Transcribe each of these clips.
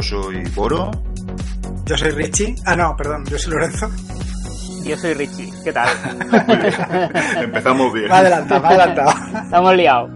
soy Boro. Yo soy Richie. Ah, no, perdón, yo soy Lorenzo. Yo soy Richie. ¿Qué tal? Empezamos bien. Me ha adelantado. Estamos liados.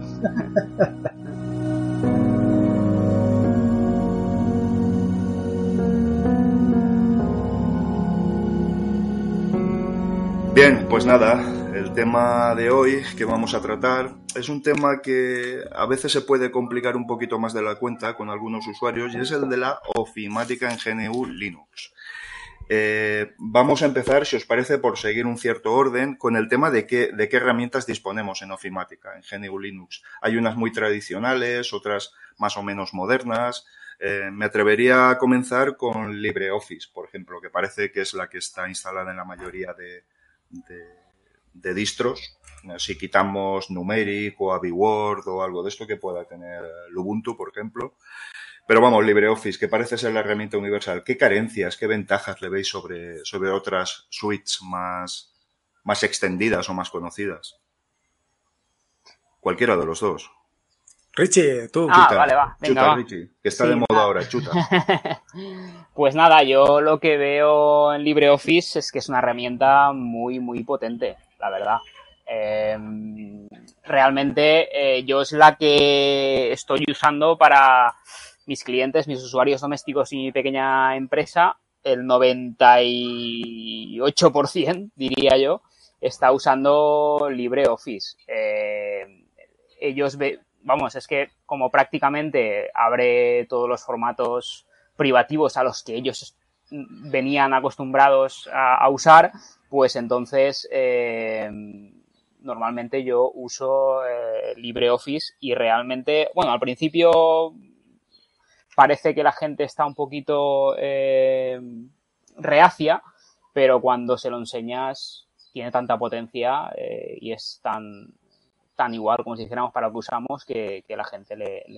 Bien, pues nada, el tema de hoy que vamos a tratar es un tema que a veces se puede complicar un poquito más de la cuenta con algunos usuarios y es el de la ofimática en GNU Linux. Vamos a empezar, si os parece, por seguir un cierto orden con el tema de qué herramientas disponemos en ofimática, en GNU Linux. Hay unas muy tradicionales, otras más o menos modernas. Me atrevería a comenzar con LibreOffice, por ejemplo, que parece que es la que está instalada en la mayoría de distros. Si quitamos Numeric o AbiWord o algo de esto que pueda tener Ubuntu, por ejemplo. Pero vamos, LibreOffice, que parece ser la herramienta universal. ¿Qué carencias, qué ventajas le veis sobre otras suites más extendidas o más conocidas? Cualquiera de los dos. Richie, tú. Chuta, vale, va. Venga, chuta, va. Richie, que está de moda ahora, chuta. Pues nada, yo lo que veo en LibreOffice es que es una herramienta muy, muy potente, la verdad. Realmente yo es la que estoy usando para mis clientes, mis usuarios domésticos y mi pequeña empresa. El 98%, diría yo, está usando LibreOffice. Vamos, es que como prácticamente abre todos los formatos privativos a los que ellos venían acostumbrados a usar, pues entonces normalmente yo uso LibreOffice y realmente, bueno, al principio parece que la gente está un poquito reacia, pero cuando se lo enseñas tiene tanta potencia y es tan igual como si dijéramos para lo que usamos que la gente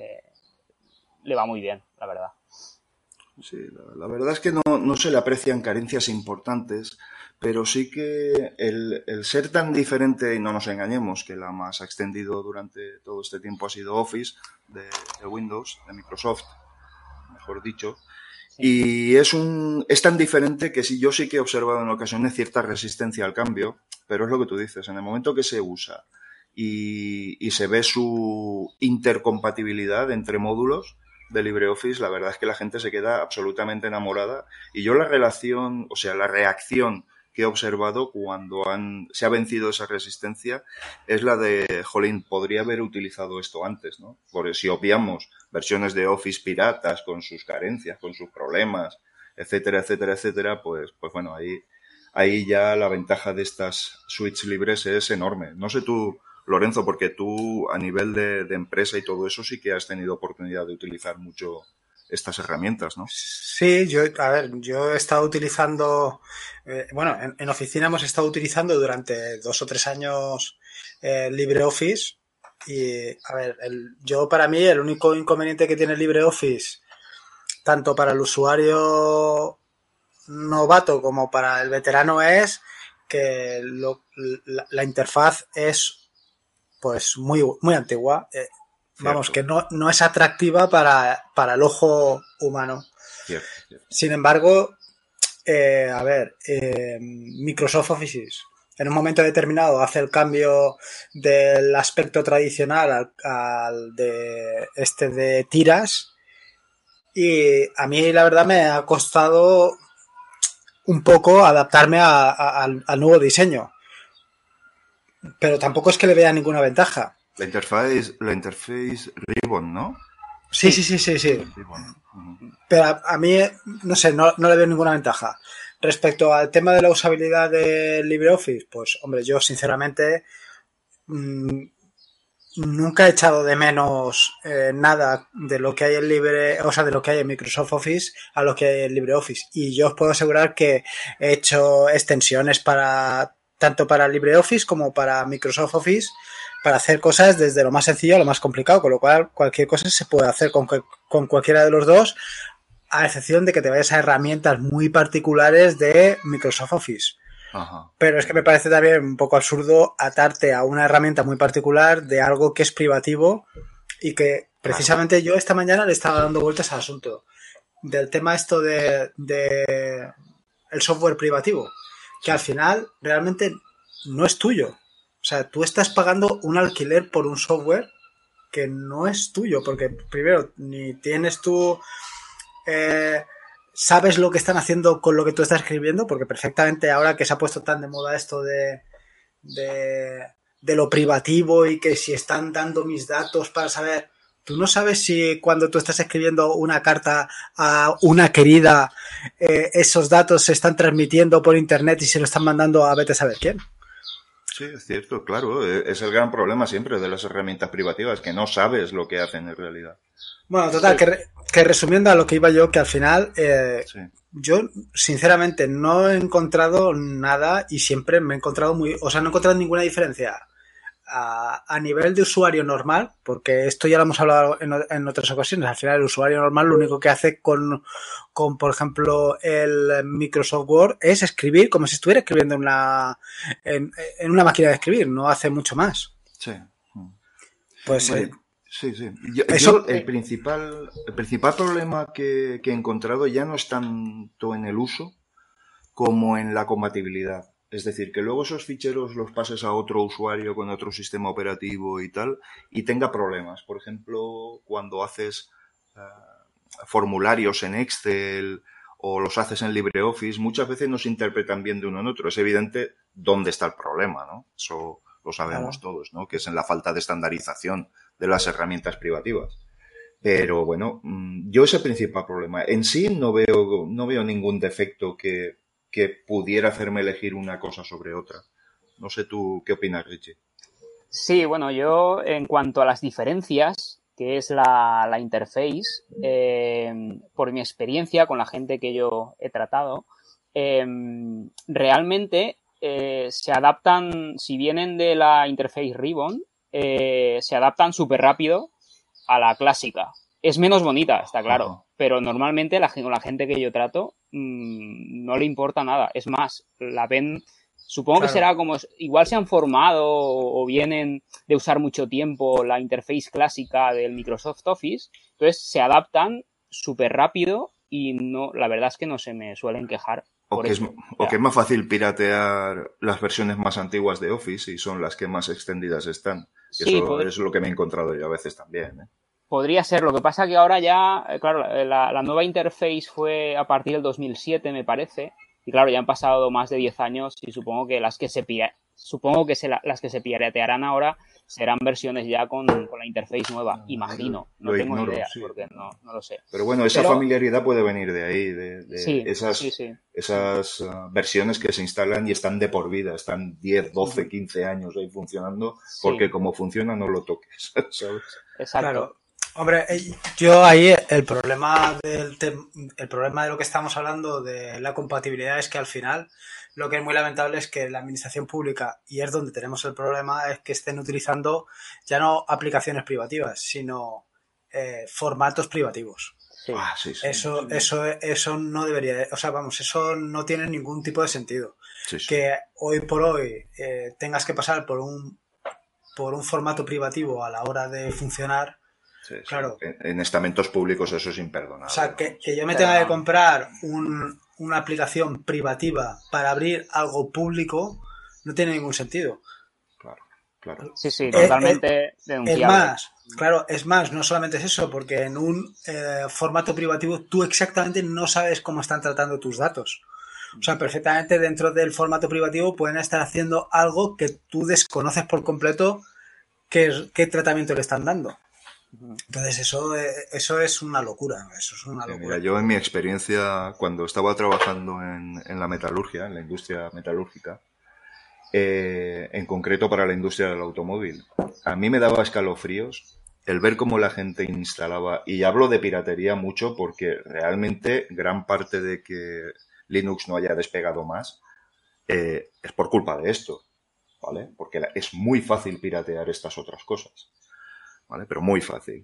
le va muy bien, la verdad. Sí, la verdad es que no se le aprecian carencias importantes, pero sí que el ser tan diferente, y no nos engañemos, que la más extendido durante todo este tiempo ha sido Office de Windows, de Microsoft, mejor dicho, sí. Y es tan diferente que yo sí que he observado en ocasiones cierta resistencia al cambio, pero es lo que tú dices, en el momento que se usa y se ve su intercompatibilidad entre módulos de LibreOffice, la verdad es que la gente se queda absolutamente enamorada y yo la reacción que he observado cuando se ha vencido esa resistencia es la de, jolín, podría haber utilizado esto antes, ¿no? Porque si obviamos versiones de Office piratas con sus carencias, con sus problemas, etcétera, etcétera, etcétera, pues bueno, ahí ya la ventaja de estas suites libres es enorme. No sé tú, Lorenzo, porque tú a nivel de empresa y todo eso sí que has tenido oportunidad de utilizar mucho estas herramientas, ¿no? Sí, yo he estado utilizando, en oficina hemos estado utilizando durante 2 o 3 años LibreOffice y, para mí el único inconveniente que tiene LibreOffice, tanto para el usuario novato como para el veterano, es que la interfaz es pues muy, muy antigua. Vamos, que no es atractiva para el ojo humano. Cierto. Sin embargo, Microsoft Office en un momento determinado hace el cambio del aspecto tradicional al de tiras y a mí la verdad me ha costado un poco adaptarme al nuevo diseño. Pero tampoco es que le vea ninguna ventaja. La interface Ribbon, ¿no? Sí. Pero a mí, no sé, no le veo ninguna ventaja. Respecto al tema de la usabilidad de LibreOffice, pues, hombre, yo sinceramente nunca he echado de menos nada de lo que hay en de lo que hay en Microsoft Office a lo que hay en LibreOffice. Y yo os puedo asegurar que he hecho extensiones tanto para LibreOffice como para Microsoft Office para hacer cosas desde lo más sencillo a lo más complicado, con lo cual cualquier cosa se puede hacer con cualquiera de los dos, a excepción de que te vayas a herramientas muy particulares de Microsoft Office. Ajá. Pero es que me parece también un poco absurdo atarte a una herramienta muy particular de algo que es privativo y que precisamente yo esta mañana le estaba dando vueltas al asunto. del tema esto de el software privativo, que al final realmente no es tuyo. O sea, tú estás pagando un alquiler por un software que no es tuyo, porque primero ni tienes tú sabes lo que están haciendo con lo que tú estás escribiendo, porque perfectamente ahora que se ha puesto tan de moda esto de lo privativo y que si están dando mis datos para saber, tú no sabes si cuando tú estás escribiendo una carta a una querida esos datos se están transmitiendo por internet y se lo están mandando a vete a saber quién. Sí, es cierto, claro. Es el gran problema siempre de las herramientas privativas, que no sabes lo que hacen en realidad. Bueno, total, que resumiendo a lo que iba yo, que al final sí. Yo sinceramente no he encontrado nada y siempre me he encontrado no he encontrado ninguna diferencia a nivel de usuario normal, porque esto ya lo hemos hablado en otras ocasiones. Al final el usuario normal lo único que hace con por ejemplo, el Microsoft Word es escribir como si estuviera escribiendo en una máquina de escribir, no hace mucho más. Sí. Pues sí. Yo el principal problema que he encontrado ya no es tanto en el uso como en la compatibilidad. Es decir, que luego esos ficheros los pases a otro usuario con otro sistema operativo y tal, y tenga problemas. Por ejemplo, cuando haces formularios en Excel o los haces en LibreOffice, muchas veces no se interpretan bien de uno en otro. Es evidente dónde está el problema, ¿no? Eso lo sabemos todos, ¿no? Que es en la falta de estandarización de las herramientas privativas. Pero bueno, yo ese principal problema. En sí no veo ningún defecto que pudiera hacerme elegir una cosa sobre otra. No sé tú qué opinas, Richie. Sí, bueno, yo en cuanto a las diferencias, que es la interface, por mi experiencia con la gente que yo he tratado, realmente se adaptan, si vienen de la interface Ribbon, se adaptan súper rápido a la clásica. Es menos bonita, está claro, pero normalmente con la gente que yo trato no le importa nada. Es más, la ven, supongo que será como, igual se han formado o vienen de usar mucho tiempo la interface clásica del Microsoft Office, entonces se adaptan súper rápido y no, la verdad es que no se me suelen quejar. O que es más fácil piratear las versiones más antiguas de Office y son las que más extendidas están. Sí, eso es lo que me he encontrado yo a veces también, ¿eh? Podría ser, lo que pasa que ahora ya, claro, la nueva interface fue a partir del 2007, me parece, y claro, ya han pasado más de 10 años y supongo que las que se piratearán ahora serán versiones ya con la interface nueva, imagino, no tengo ni idea, porque no lo sé. Pero bueno, esa familiaridad puede venir de ahí, de esas versiones que se instalan y están de por vida, están 10, 12, 15 años ahí funcionando, porque como funciona no lo toques, ¿sabes? Exacto. Claro. Hombre, yo ahí el problema de lo que estamos hablando de la compatibilidad es que al final lo que es muy lamentable es que la administración pública, y es donde tenemos el problema, es que estén utilizando ya no aplicaciones privativas, sino formatos privativos. Sí. Sí. Eso no debería, eso no tiene ningún tipo de sentido. Sí. Que hoy por hoy tengas que pasar por un formato privativo a la hora de funcionar. Sí. Claro. En estamentos públicos eso es imperdonable. O sea, que yo me tenga que comprar una aplicación privativa para abrir algo público no tiene ningún sentido. Claro. Sí, totalmente denunciable. Es más, no solamente es eso, porque en un formato privativo tú exactamente no sabes cómo están tratando tus datos. O sea, perfectamente dentro del formato privativo pueden estar haciendo algo que tú desconoces por completo qué tratamiento le están dando. Entonces eso es una locura. Mira, yo en mi experiencia cuando estaba trabajando en la metalurgia, en la industria metalúrgica, en concreto para la industria del automóvil, a mí me daba escalofríos el ver cómo la gente instalaba, y hablo de piratería mucho porque realmente gran parte de que Linux no haya despegado más es por culpa de esto, ¿vale? Porque es muy fácil piratear estas otras cosas, ¿vale? Pero muy fácil.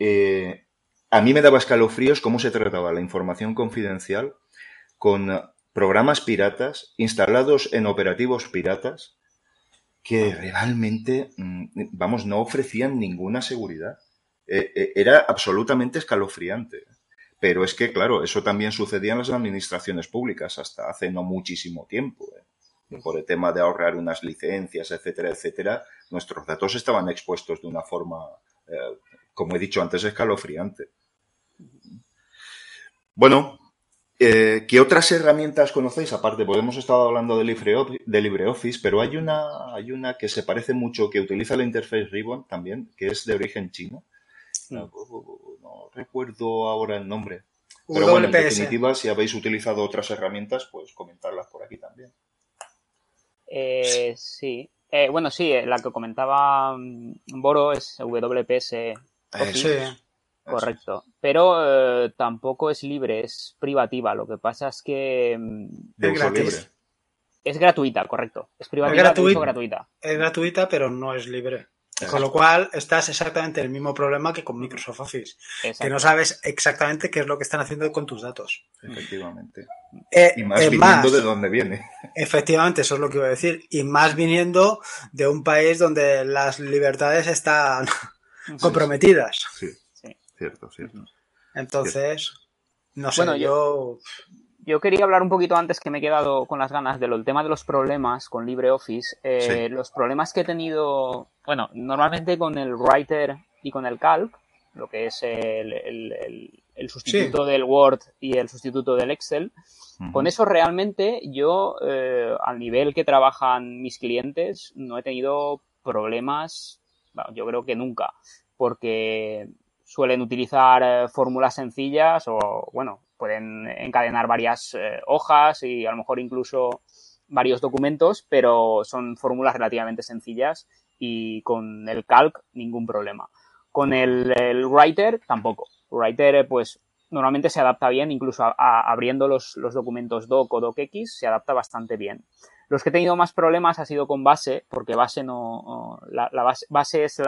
A mí me daba escalofríos cómo se trataba la información confidencial con programas piratas instalados en operativos piratas que realmente, no ofrecían ninguna seguridad. Era absolutamente escalofriante. Pero es que, claro, eso también sucedía en las administraciones públicas hasta hace no muchísimo tiempo. Por el tema de ahorrar unas licencias, etcétera, etcétera, nuestros datos estaban expuestos de una forma, como he dicho antes, escalofriante. Bueno, ¿qué otras herramientas conocéis? Aparte, pues hemos estado hablando de LibreOffice, pero hay una que se parece mucho, que utiliza la interface Ribbon también, que es de origen chino. No recuerdo ahora el nombre. Pero bueno, en definitiva, si habéis utilizado otras herramientas, pues comentarlas por aquí también. Sí. Bueno, sí, la que comentaba Boro es WPS Office. Sí. Correcto. Pero tampoco es libre, es privativa. Lo que pasa es que De uso libre. Es gratuita, correcto. Es privativa de uso gratuita. Es gratuita, pero no es libre. Con lo cual estás exactamente en el mismo problema que con Microsoft Office. Exacto. Que no sabes exactamente qué es lo que están haciendo con tus datos. Efectivamente. Y más viniendo de donde viene. Efectivamente, eso es lo que iba a decir. Y más viniendo de un país donde las libertades están comprometidas. Sí. Cierto. Entonces, no sé, bueno, yo quería hablar un poquito antes, que me he quedado con las ganas, del tema de los problemas con LibreOffice. Los problemas que he tenido, bueno, normalmente con el Writer y con el Calc, lo que es el sustituto del Word y el sustituto del Excel. Con eso realmente yo, al nivel que trabajan mis clientes, no he tenido problemas, bueno, yo creo que nunca, porque suelen utilizar fórmulas sencillas o, bueno, pueden encadenar varias hojas y a lo mejor incluso varios documentos, pero son fórmulas relativamente sencillas y con el Calc ningún problema. Con el Writer tampoco. Writer, pues, normalmente se adapta bien, incluso abriendo los documentos doc o docx, se adapta bastante bien. Los que he tenido más problemas ha sido con Base, porque Base no... Base es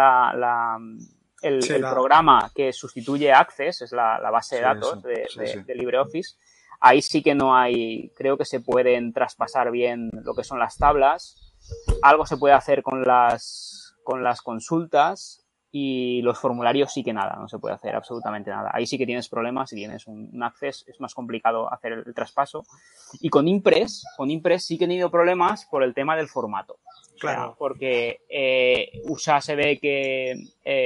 el programa que sustituye Access, es la base de datos de LibreOffice. Ahí sí que no hay, creo que se pueden traspasar bien lo que son las tablas. Algo se puede hacer con las consultas, y los formularios sí que nada, no se puede hacer absolutamente nada. Ahí sí que tienes problemas, si tienes un Access es más complicado hacer el traspaso. Y con Impress sí que he tenido problemas por el tema del formato. Claro. O sea, porque se ve que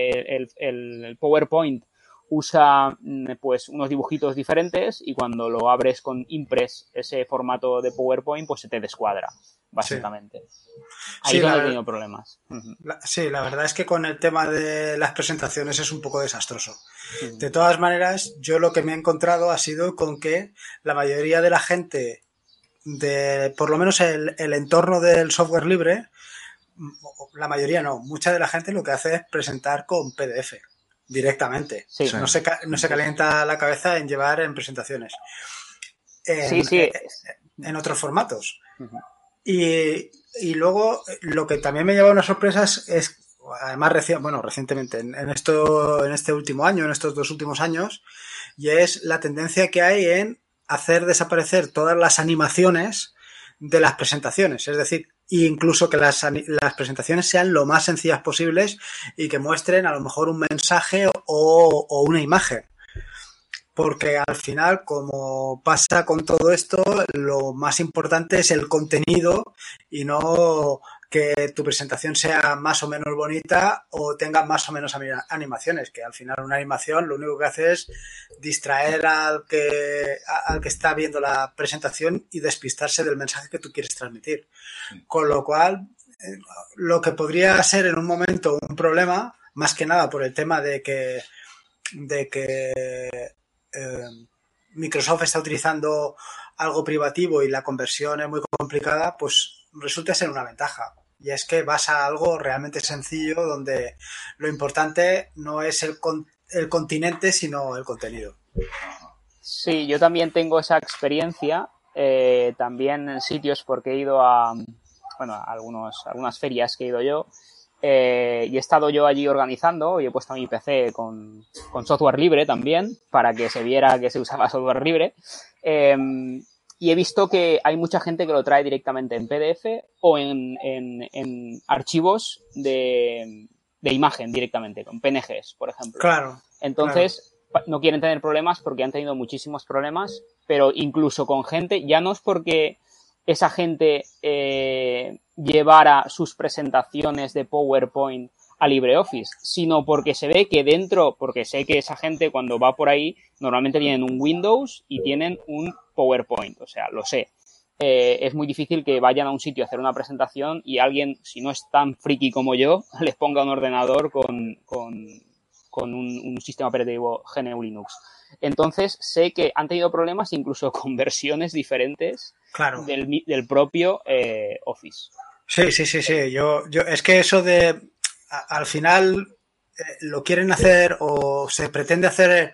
el PowerPoint usa pues unos dibujitos diferentes, y cuando lo abres con Impress, ese formato de PowerPoint, pues se te descuadra, básicamente. Ahí no he tenido problemas. La verdad es que con el tema de las presentaciones es un poco desastroso. De todas maneras, yo lo que me he encontrado ha sido con que la mayoría de la gente, por lo menos el entorno del software libre, la mayoría no, mucha de la gente lo que hace es presentar con PDF directamente. Sí. No se calienta la cabeza en llevar en presentaciones. En otros formatos. Y luego lo que también me lleva a unas sorpresas es, además recientemente, en este último año, en estos 2 últimos años, y es la tendencia que hay en hacer desaparecer todas las animaciones de las presentaciones. Es decir, incluso que las presentaciones sean lo más sencillas posibles y que muestren a lo mejor un mensaje o una imagen. Porque al final, como pasa con todo esto, lo más importante es el contenido y no que tu presentación sea más o menos bonita o tenga más o menos animaciones, que al final una animación lo único que hace es distraer al que está viendo la presentación y despistarse del mensaje que tú quieres transmitir. Con lo cual, lo que podría ser en un momento un problema, más que nada por el tema de que Microsoft está utilizando algo privativo y la conversión es muy complicada, pues resulta ser una ventaja. Y es que vas a algo realmente sencillo donde lo importante no es el continente, sino el contenido. Sí, yo también tengo esa experiencia, también en sitios, porque he ido a algunas ferias que he ido yo. Y he estado yo allí organizando, y he puesto mi PC con software libre también, para que se viera que se usaba software libre. Y he visto que hay mucha gente que lo trae directamente en PDF o en archivos de imagen directamente, con PNGs, por ejemplo. Claro. Entonces, no quieren tener problemas porque han tenido muchísimos problemas, pero incluso con gente, ya no es porque esa gente llevara sus presentaciones de PowerPoint a LibreOffice, sino porque se ve que dentro, porque sé que esa gente cuando va por ahí normalmente tienen un Windows y tienen un PowerPoint, o sea, lo sé. Es muy difícil que vayan a un sitio a hacer una presentación y alguien, si no es tan friki como yo, les ponga un ordenador con un sistema operativo GNU Linux. Entonces sé que han tenido problemas incluso con versiones diferentes Claro. del propio Office. Sí. Yo es que eso de al final lo quieren hacer o se pretende hacer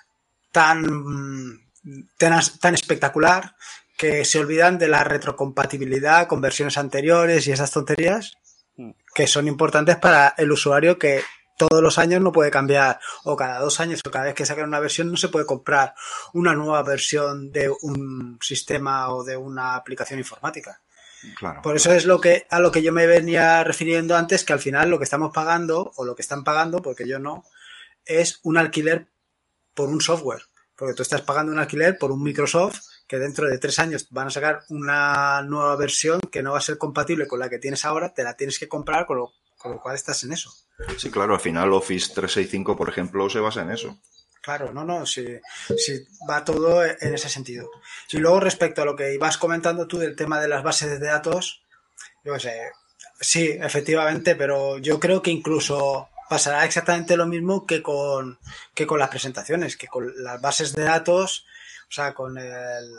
tan espectacular que se olvidan de la retrocompatibilidad con versiones anteriores y esas tonterías que son importantes para el usuario, que todos los años no puede cambiar, o cada 2 años o cada vez que sacan una versión no se puede comprar una nueva versión de un sistema o de una aplicación informática. Claro, Por eso es a lo que yo me venía refiriendo antes, que al final lo que estamos pagando, o lo que están pagando, porque yo no, es un alquiler por un software. Porque tú estás pagando un alquiler por un Microsoft que dentro de 3 años van a sacar una nueva versión que no va a ser compatible con la que tienes ahora, te la tienes que comprar, con lo cual estás en eso. Sí, claro, al final Office 365, por ejemplo, se basa en eso. Claro, sí, va todo en ese sentido. Y luego respecto a lo que ibas comentando tú del tema de las bases de datos, yo qué sé, sí, efectivamente, pero yo creo que incluso pasará exactamente lo mismo que con las presentaciones, que con las bases de datos, o sea, con el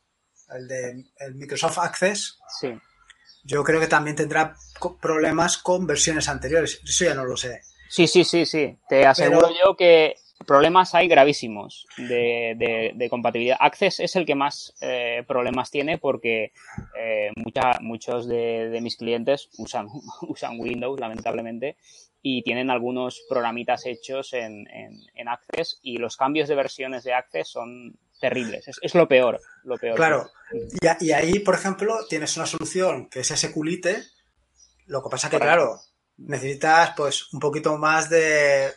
Microsoft Access. Sí. Yo creo que también tendrá problemas con versiones anteriores. Eso ya no lo sé. Sí. Te aseguro yo que problemas hay gravísimos de compatibilidad. Access es el que más problemas tiene porque muchos de mis clientes usan Windows, lamentablemente, y tienen algunos programitas hechos en Access, y los cambios de versiones de Access son terribles. Es lo peor. Claro. Y ahí, por ejemplo, tienes una solución que es SQLite. Lo que pasa que, claro, necesitas pues un poquito más de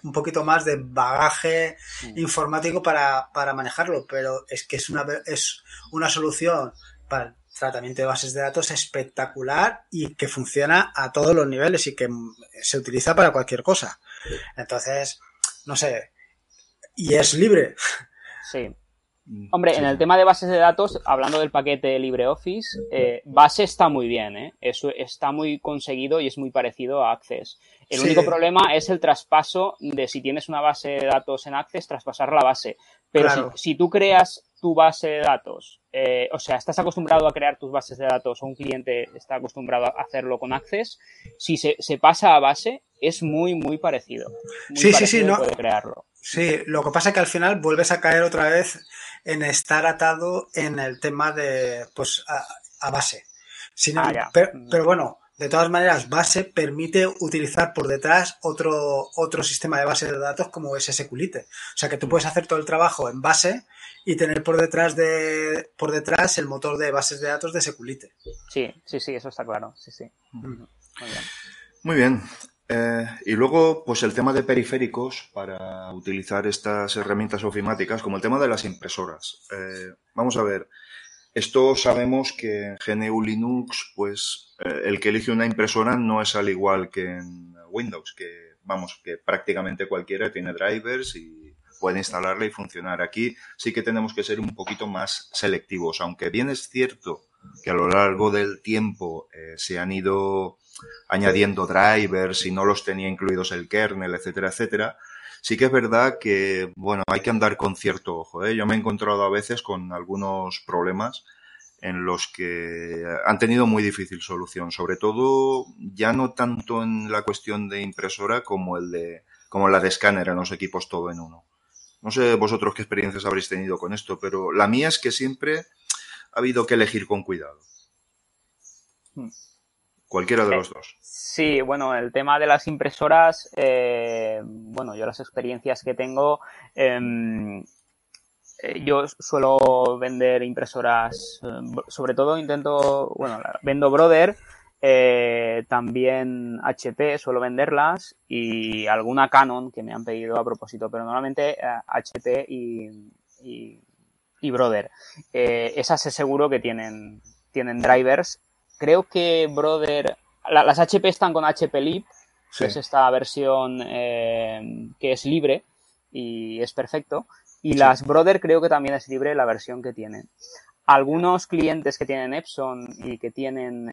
bagaje informático para manejarlo, pero es que es una solución para el tratamiento de bases de datos espectacular y que funciona a todos los niveles y que se utiliza para cualquier cosa. Entonces, no sé, y es libre. Sí. Hombre, en el tema de bases de datos, hablando del paquete LibreOffice, Base está muy bien, ¿eh? Eso está muy conseguido y es muy parecido a Access. El único problema es el traspaso de, si tienes una base de datos en Access, traspasar la base. Pero claro, si tú creas tu base de datos, o sea, estás acostumbrado a crear tus bases de datos, o un cliente está acostumbrado a hacerlo con Access, si se pasa a base, es muy, muy parecido. Sí, no. Puede crearlo. Sí, lo que pasa es que al final vuelves a caer otra vez en estar atado en el tema de, pues, a base. Pero bueno, de todas maneras, Base permite utilizar por detrás otro sistema de base de datos como es SQLite. O sea que tú puedes hacer todo el trabajo en Base y tener por detrás el motor de bases de datos de SQLite. Sí, eso está claro. Sí. Muy bien. Muy bien. Y luego, pues el tema de periféricos para utilizar estas herramientas ofimáticas, como el tema de las impresoras. Vamos a ver, esto sabemos que en GNU Linux, pues el que elige una impresora no es al igual que en Windows, que prácticamente cualquiera tiene drivers y puede instalarla y funcionar. Aquí sí que tenemos que ser un poquito más selectivos, aunque bien es cierto que a lo largo del tiempo se han ido añadiendo drivers y no los tenía incluidos el kernel, etcétera, etcétera. Sí que es verdad que, bueno, hay que andar con cierto ojo, ¿eh? Yo me he encontrado a veces con algunos problemas en los que han tenido muy difícil solución, sobre todo ya no tanto en la cuestión de impresora como la de escáner en los equipos todo en uno. No sé vosotros qué experiencias habréis tenido con esto, pero la mía es que siempre ha habido que elegir con cuidado. Cualquiera de los dos. Sí, bueno, el tema de las impresoras, bueno, yo las experiencias que tengo, yo suelo vender impresoras, sobre todo vendo Brother, También HP suelo venderlas y alguna Canon que me han pedido a propósito, pero normalmente HP y Brother. Esas es seguro que tienen drivers. Creo que Brother... las HP están con HP Lib, Sí. que es esta versión que es libre y es perfecto. Y las Brother creo que también es libre la versión que tienen. Algunos clientes que tienen Epson y que tienen...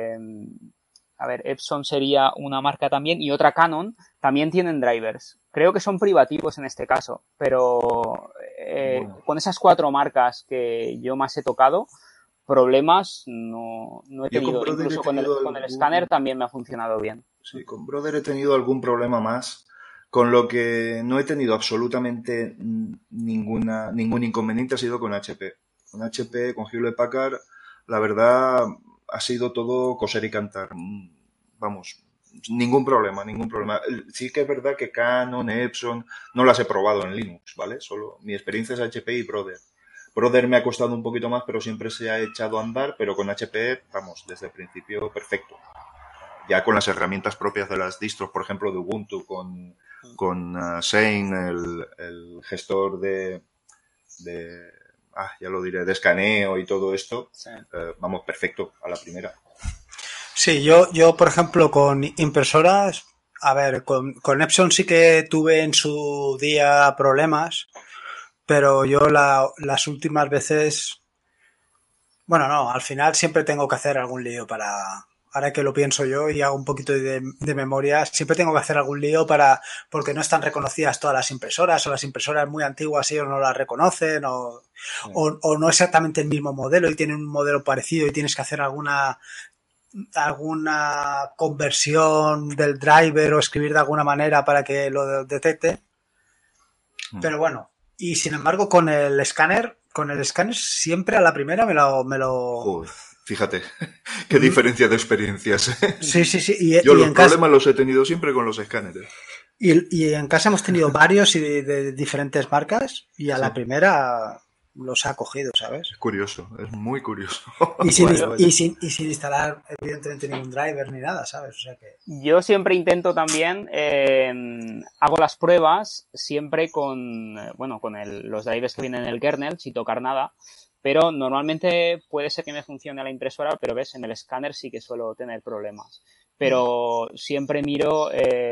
Epson sería una marca también y otra Canon también tienen drivers. Creo que son privativos en este caso, pero con esas 4 marcas que yo más he tocado, problemas no he tenido. Incluso con el escáner también me ha funcionado bien. Sí, con Brother he tenido algún problema más, con lo que no he tenido absolutamente ningún inconveniente ha sido con HP. Con HP, con Hewlett Packard, la verdad ha sido todo coser y cantar. Vamos, ningún problema. Sí que es verdad que Canon, Epson, no las he probado en Linux, ¿vale? Solo mi experiencia es HP y Brother. Brother me ha costado un poquito más, pero siempre se ha echado a andar, pero con HP, vamos, desde el principio perfecto. Ya con las herramientas propias de las distros, por ejemplo, de Ubuntu, con Shane, el gestor de ya lo diré, de escaneo y todo esto, sí. Vamos, perfecto, a la primera. Sí, yo por ejemplo, con impresoras, a ver, con Epson sí que tuve en su día problemas, pero yo las últimas veces, bueno, no, al final siempre tengo que hacer algún lío ahora que lo pienso yo y hago un poquito de memoria, siempre tengo que hacer algún lío porque no están reconocidas todas las impresoras, o las impresoras muy antiguas ellos no las reconocen, o no exactamente el mismo modelo y tienen un modelo parecido y tienes que hacer alguna conversión del driver o escribir de alguna manera para que lo detecte. Pero bueno, y sin embargo con el escáner siempre a la primera me lo... Joder. Fíjate, qué diferencia de experiencias. Sí. Yo los problemas los he tenido siempre con los escáneres. Y en casa hemos tenido varios y de diferentes marcas y a la primera los ha cogido, ¿sabes? Es curioso, es muy curioso. Y sin instalar, evidentemente, ningún driver ni nada, ¿sabes? O sea que... Yo siempre intento también, hago las pruebas siempre con los drivers que vienen en el kernel, sin tocar nada. Pero normalmente puede ser que me funcione la impresora, pero ves, en el escáner sí que suelo tener problemas. Pero siempre miro,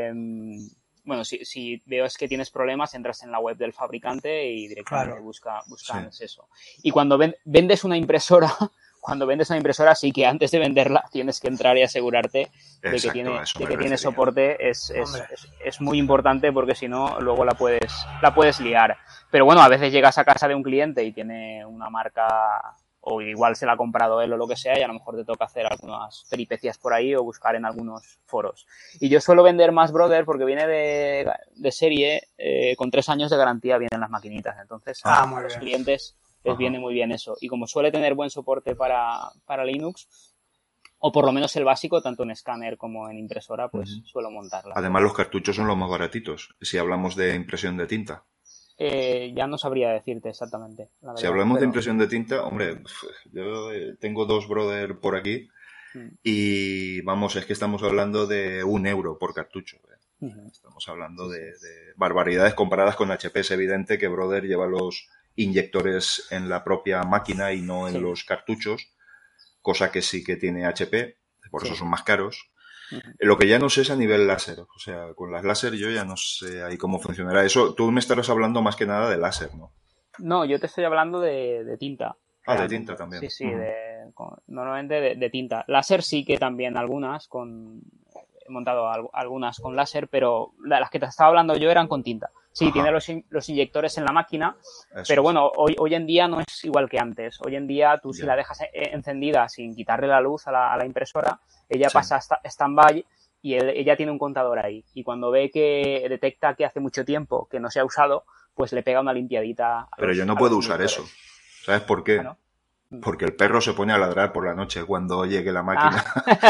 si veo es que tienes problemas, entras en la web del fabricante y directamente buscas eso. Y cuando vendes una impresora, sí que antes de venderla tienes que entrar y asegurarte de que tiene soporte. Es muy importante porque si no, luego la puedes liar. Pero bueno, a veces llegas a casa de un cliente y tiene una marca, o igual se la ha comprado él o lo que sea, y a lo mejor te toca hacer algunas peripecias por ahí o buscar en algunos foros. Y yo suelo vender más Brother porque viene de serie, con 3 años de garantía vienen las maquinitas. Entonces, a los clientes les viene muy bien eso. Y como suele tener buen soporte para Linux, o por lo menos el básico, tanto en escáner como en impresora, pues suelo montarla. Además, los cartuchos son los más baratitos, si hablamos de impresión de tinta. Ya no sabría decirte exactamente. La verdad, si hablamos de impresión de tinta, hombre, yo tengo 2 Brother por aquí y vamos, es que estamos hablando de €1 por cartucho. Estamos hablando de barbaridades comparadas con HP. Es evidente que Brother lleva los inyectores en la propia máquina y no en los cartuchos, cosa que sí que tiene HP, por eso son más caros. Lo que ya no sé es a nivel láser, o sea, con las láser yo ya no sé ahí cómo funcionará eso. Tú me estarás hablando más que nada de láser, ¿no? No, yo te estoy hablando de tinta. De tinta también. Sí, normalmente de tinta. Láser sí que también he montado algunas con láser, pero las que te estaba hablando yo eran con tinta. Sí, tiene los inyectores en la máquina, pero bueno, hoy en día no es igual que antes. Hoy en día tú si la dejas encendida sin quitarle la luz a la impresora, ella pasa a stand-by y ella tiene un contador ahí. Y cuando ve que detecta que hace mucho tiempo que no se ha usado, pues le pega una limpiadita. Pero yo no puedo usar eso. ¿Sabes por qué? ¿No? Porque el perro se pone a ladrar por la noche cuando llegue la máquina.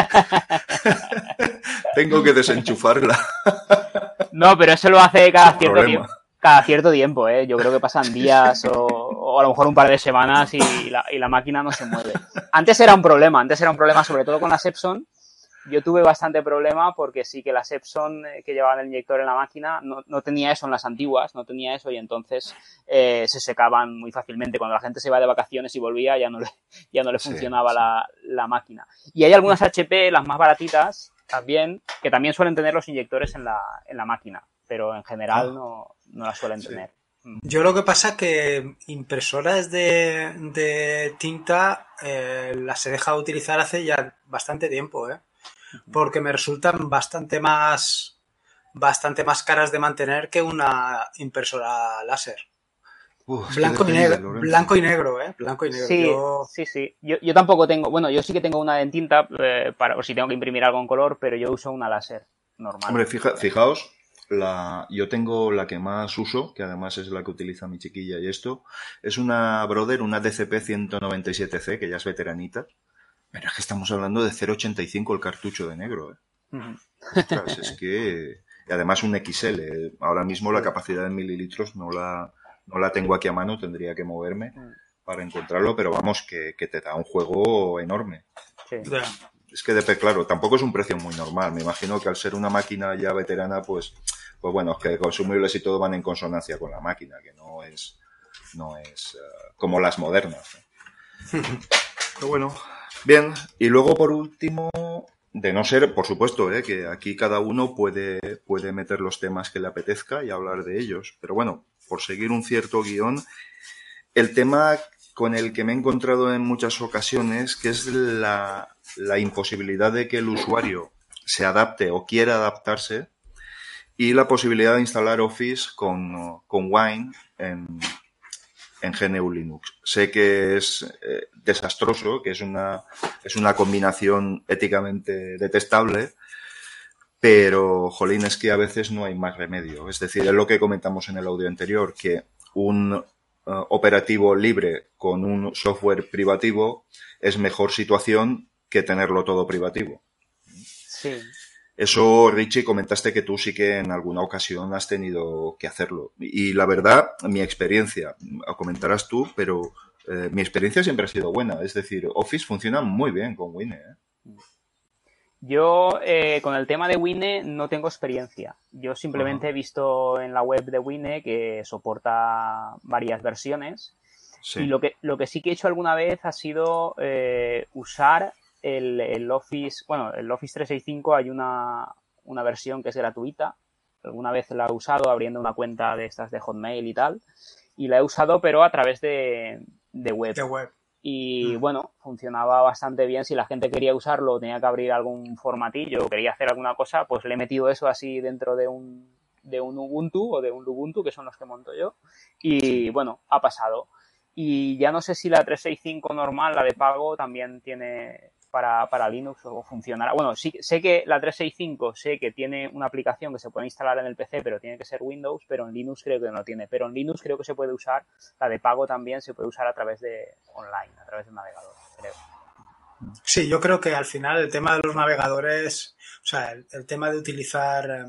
Tengo que desenchufarla. No, pero eso lo hace cada cierto tiempo, ¿eh? Yo creo que pasan días o a lo mejor un par de semanas y la máquina no se mueve. Antes era un problema sobre todo con las Epson, Yo tuve bastante problema porque sí que las Epson que llevaban el inyector en la máquina no tenía eso en las antiguas, no tenía eso y entonces se secaban muy fácilmente. Cuando la gente se iba de vacaciones y volvía ya no le funcionaba la máquina. Y hay algunas HP, las más baratitas también, que también suelen tener los inyectores en la máquina, pero en general no las suelen tener. Yo lo que pasa es que impresoras de tinta las he dejado de utilizar hace ya bastante tiempo, porque me resultan bastante más caras de mantener que una impresora láser. Blanco y negro, blanco y negro. Sí. Yo tampoco tengo, bueno, yo sí que tengo una en tinta por si tengo que imprimir algo en color, pero yo uso una láser normal. Hombre, fijaos, yo tengo la que más uso, que además es la que utiliza mi chiquilla y esto, es una Brother, una DCP 197C, que ya es veteranita, pero es que estamos hablando de 0,85 el cartucho de negro, Ostras, es que... Y además un XL, ahora mismo la capacidad en mililitros no la tengo aquí a mano, tendría que moverme para encontrarlo, pero vamos, que te da un juego enorme. Sí. Es que, claro, tampoco es un precio muy normal. Me imagino que al ser una máquina ya veterana, pues bueno, es que consumibles y todo van en consonancia con la máquina, que no es como las modernas. Pero bueno, bien. Y luego, por último, de no ser, por supuesto, que aquí cada uno puede meter los temas que le apetezca y hablar de ellos. Pero bueno, por seguir un cierto guión, el tema con el que me he encontrado en muchas ocasiones, que es la imposibilidad de que el usuario se adapte o quiera adaptarse, y la posibilidad de instalar Office con Wine en GNU Linux. Sé que es desastroso, que es una combinación éticamente detestable, pero, jolín, es que a veces no hay más remedio. Es decir, es lo que comentamos en el audio anterior, que un operativo libre con un software privativo es mejor situación que tenerlo todo privativo. Sí. Eso, Richie, comentaste que tú sí que en alguna ocasión has tenido que hacerlo. Y la verdad, mi experiencia, comentarás tú, pero mi experiencia siempre ha sido buena. Es decir, Office funciona muy bien con Wine. Yo con el tema de Wine no tengo experiencia. Yo simplemente he visto en la web de Wine que soporta varias versiones. Sí. Y lo que sí que he hecho alguna vez ha sido usar el Office, bueno, el Office 365 hay una versión que es gratuita. Alguna vez la he usado abriendo una cuenta de estas de Hotmail y tal. Y la he usado pero a través de web. Y bueno, funcionaba bastante bien. Si la gente quería usarlo, tenía que abrir algún formatillo o quería hacer alguna cosa, pues le he metido eso así dentro de un Ubuntu o de un Lubuntu, que son los que monto yo. Y bueno, ha pasado. Y ya no sé si la 365 normal, la de pago, también tiene para Linux o funcionará. Bueno, sí, sé que la 365 sé que tiene una aplicación que se puede instalar en el PC, pero tiene que ser Windows, pero en Linux creo que no tiene. Pero en Linux creo que se puede usar, la de pago también se puede usar a través de online, a través de un navegador, creo. Sí, yo creo que al final el tema de los navegadores, o sea, el tema de utilizar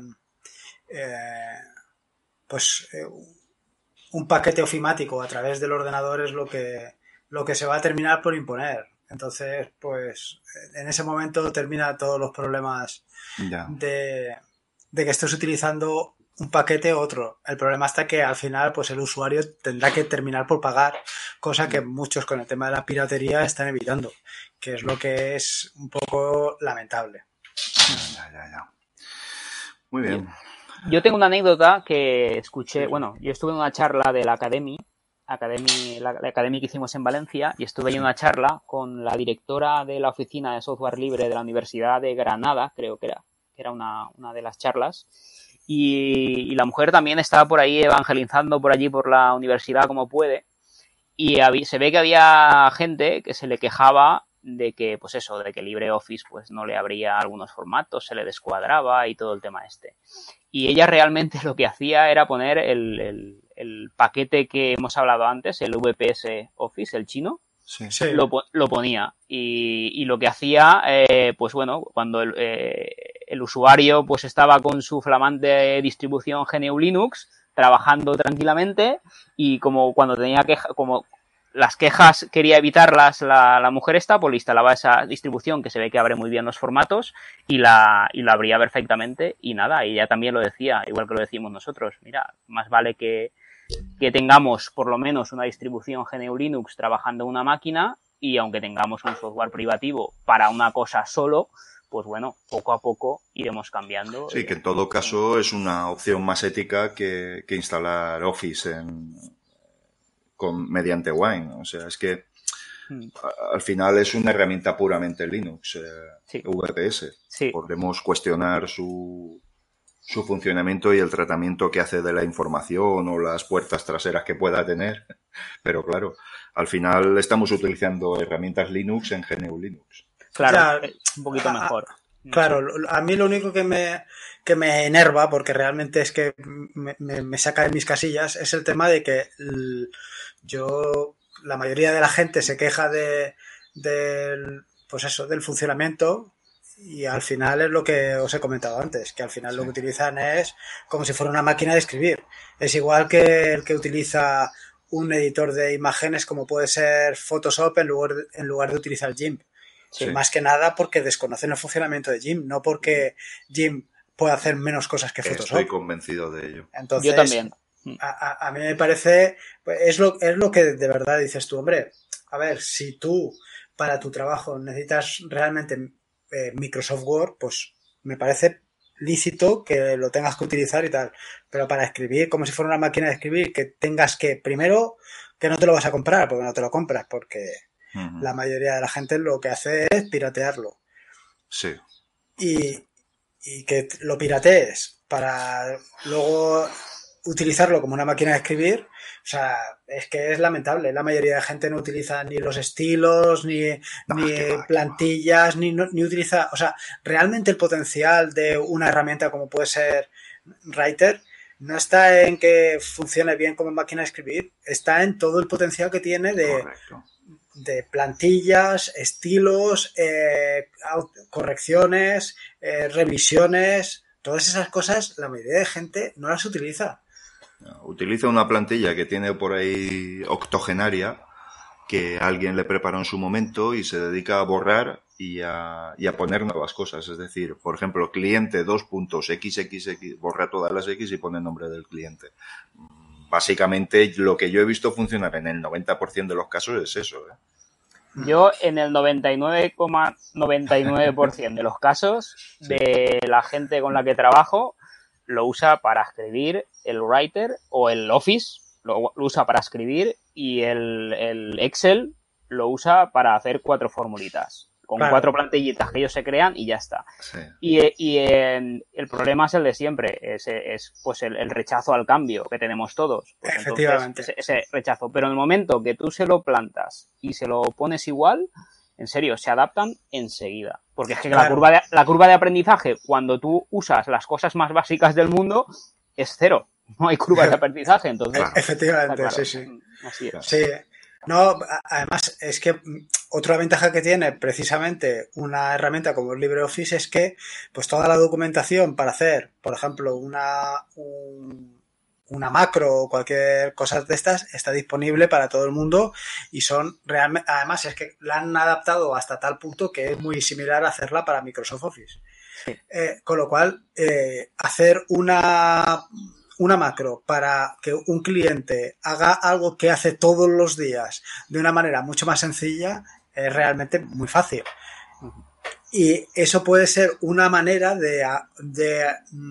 un paquete ofimático a través del ordenador es lo que se va a terminar por imponer. Entonces, pues, en ese momento termina todos los problemas de que estés utilizando un paquete u otro. El problema está que al final, pues, el usuario tendrá que terminar por pagar, cosa que muchos con el tema de la piratería están evitando, que es lo que es un poco lamentable. Ya. Muy bien. Yo tengo una anécdota que escuché, bueno, yo estuve en una charla de la Academy que hicimos en Valencia y estuve en una charla con la directora de la oficina de software libre de la Universidad de Granada, creo que era una de las charlas, y la mujer también estaba por ahí evangelizando por allí por la universidad como puede, y se ve que había gente que se le quejaba de que, pues eso, de que LibreOffice pues no le abría algunos formatos, se le descuadraba y todo el tema este. Y ella realmente lo que hacía era poner el paquete que hemos hablado antes, el VPS Office, el chino, sí. Lo ponía. Y lo que hacía, pues bueno, cuando el usuario pues estaba con su flamante distribución GNU Linux, trabajando tranquilamente, y como cuando tenía como las quejas quería evitarlas la mujer esta, pues le instalaba esa distribución que se ve que abre muy bien los formatos y la abría perfectamente y nada, y ella también lo decía, igual que lo decimos nosotros, mira, más vale que tengamos por lo menos una distribución GNU Linux trabajando en una máquina y aunque tengamos un software privativo para una cosa solo, pues bueno, poco a poco iremos cambiando. Sí, que en todo caso es una opción más ética que instalar Office mediante Wine. O sea, es que al final es una herramienta puramente Linux, Sí. VPS. Sí. Podemos cuestionar su funcionamiento y el tratamiento que hace de la información o las puertas traseras que pueda tener, pero claro, al final estamos utilizando herramientas Linux en GNU Linux. Claro, ya, un poquito mejor. Claro, a mí lo único que me enerva, porque realmente es que me saca de mis casillas, es el tema de que la mayoría de la gente se queja pues eso, del funcionamiento. Y al final es lo que os he comentado antes, que al final lo que utilizan es como si fuera una máquina de escribir. Es igual que el que utiliza un editor de imágenes como puede ser Photoshop en lugar de utilizar GIMP. Sí. Más que nada porque desconocen el funcionamiento de GIMP, no porque GIMP pueda hacer menos cosas que Photoshop. Estoy convencido de ello. Entonces, yo también. A mí me parece, es lo que de verdad dices tú, hombre, a ver, si tú para tu trabajo necesitas realmente Microsoft Word, pues me parece lícito que lo tengas que utilizar y tal, pero para escribir como si fuera una máquina de escribir, que tengas que, primero, que no te lo vas a comprar, porque no te lo compras, porque la mayoría de la gente lo que hace es piratearlo. Sí. Y que lo piratees para luego utilizarlo como una máquina de escribir, o sea, es que es lamentable. La mayoría de gente no utiliza ni los estilos, ni plantillas, ni utiliza, o sea, realmente el potencial de una herramienta como puede ser Writer no está en que funcione bien como máquina de escribir, está en todo el potencial que tiene de plantillas, estilos, correcciones, revisiones, todas esas cosas, la mayoría de gente no las utiliza. Utiliza una plantilla que tiene por ahí octogenaria, que alguien le preparó en su momento y se dedica a borrar y a poner nuevas cosas. Es decir, por ejemplo, cliente 2.xxx, borra todas las X y pone el nombre del cliente. Básicamente, lo que yo he visto funcionar en el 90% de los casos es eso, ¿eh? Yo en el 99,99% de los casos de la gente con la que trabajo lo usa para escribir el Writer o el Office, lo usa para escribir y el Excel lo usa para hacer 4 formulitas con 4 plantillitas que ellos se crean y ya está. Sí. Y el problema es el de siempre, es pues el rechazo al cambio que tenemos todos. Pues efectivamente. Entonces, ese rechazo. Pero en el momento que tú se lo plantas y se lo pones igual, en serio, se adaptan enseguida. Porque es que la curva de aprendizaje, cuando tú usas las cosas más básicas del mundo, es 0. No hay curva de aprendizaje, entonces... Efectivamente, claro. Sí. Así es. Sí. No, además es que otra ventaja que tiene precisamente una herramienta como el LibreOffice es que pues toda la documentación para hacer, por ejemplo, una macro o cualquier cosa de estas está disponible para todo el mundo y son realmente, además es que la han adaptado hasta tal punto que es muy similar a hacerla para Microsoft Office. Sí. Con lo cual, hacer una macro para que un cliente haga algo que hace todos los días de una manera mucho más sencilla es realmente muy fácil. Y eso puede ser una manera de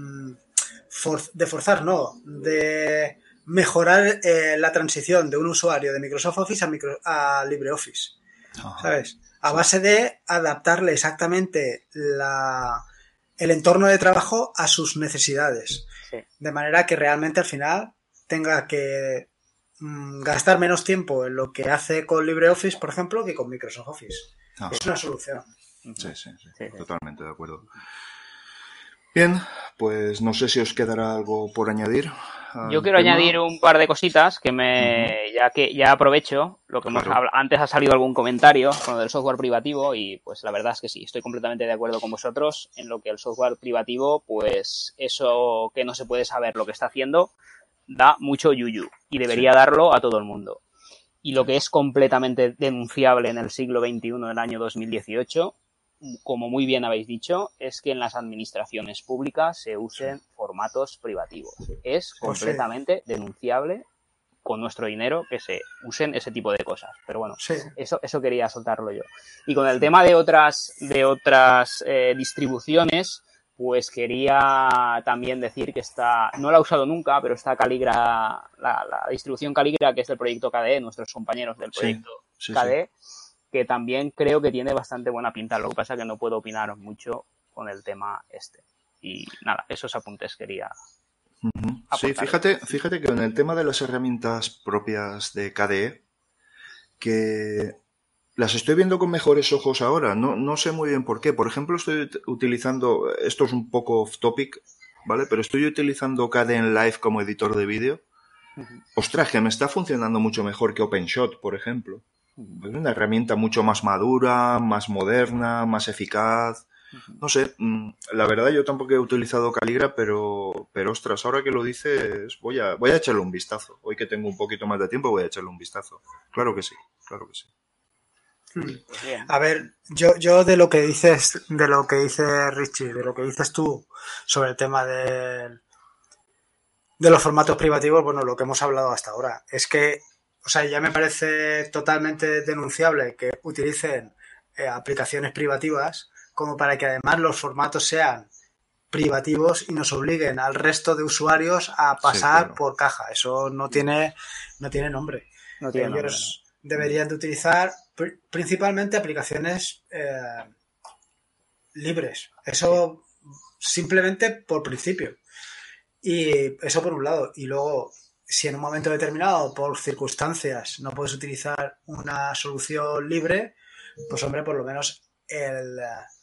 mejorar la transición de un usuario de Microsoft Office a LibreOffice. ¿Sabes? A base de adaptarle exactamente el entorno de trabajo a sus necesidades. Sí. De manera que realmente al final tenga que gastar menos tiempo en lo que hace con LibreOffice, por ejemplo, que con Microsoft Office. Es una solución. Sí, totalmente de acuerdo. Bien, pues no sé si os quedará algo por añadir. Yo quiero añadir un par de cositas que ya aprovecho lo que hemos hablado. Antes ha salido algún comentario con lo del software privativo y pues la verdad es que sí, estoy completamente de acuerdo con vosotros en lo que el software privativo, pues eso que no se puede saber lo que está haciendo, da mucho yuyu y debería darlo a todo el mundo. Y lo que es completamente denunciable en el siglo XXI, en el año 2018, como muy bien habéis dicho, es que en las administraciones públicas se usen formatos privativos. Es completamente denunciable con nuestro dinero que se usen ese tipo de cosas. Pero bueno, eso quería soltarlo yo. Y con el tema de otras distribuciones, pues quería también decir que no la he usado nunca, pero está Caligra, la distribución Caligra, que es del proyecto KDE, nuestros compañeros del proyecto KDE, que también creo que tiene bastante buena pinta. Lo que pasa es que no puedo opinar mucho con el tema este. Y nada, esos apuntes quería Sí, aportar. fíjate que en el tema de las herramientas propias de KDE, que las estoy viendo con mejores ojos ahora. No sé muy bien por qué. Por ejemplo, estoy utilizando, esto es un poco off topic, ¿vale? Pero estoy utilizando KDE en Live como editor de vídeo. Ostras, que me está funcionando mucho mejor que OpenShot, por ejemplo. Es una herramienta mucho más madura, más moderna, más eficaz. No sé, la verdad yo tampoco he utilizado Caligra, pero ostras, ahora que lo dices, voy a echarle un vistazo. Hoy que tengo un poquito más de tiempo, voy a echarle un vistazo. Claro que sí, claro que sí. A ver, yo de lo que dice Richie, de lo que dices tú sobre el tema de los formatos privativos, bueno, lo que hemos hablado hasta ahora, es que, o sea, ya me parece totalmente denunciable que utilicen aplicaciones privativas como para que además los formatos sean privativos y nos obliguen al resto de usuarios a pasar por caja. Eso no tiene nombre. No tiene nombre, Ellos deberían de utilizar principalmente aplicaciones libres. Eso simplemente por principio. Y eso por un lado. Y luego, si en un momento determinado, por circunstancias, no puedes utilizar una solución libre, pues hombre, por lo menos el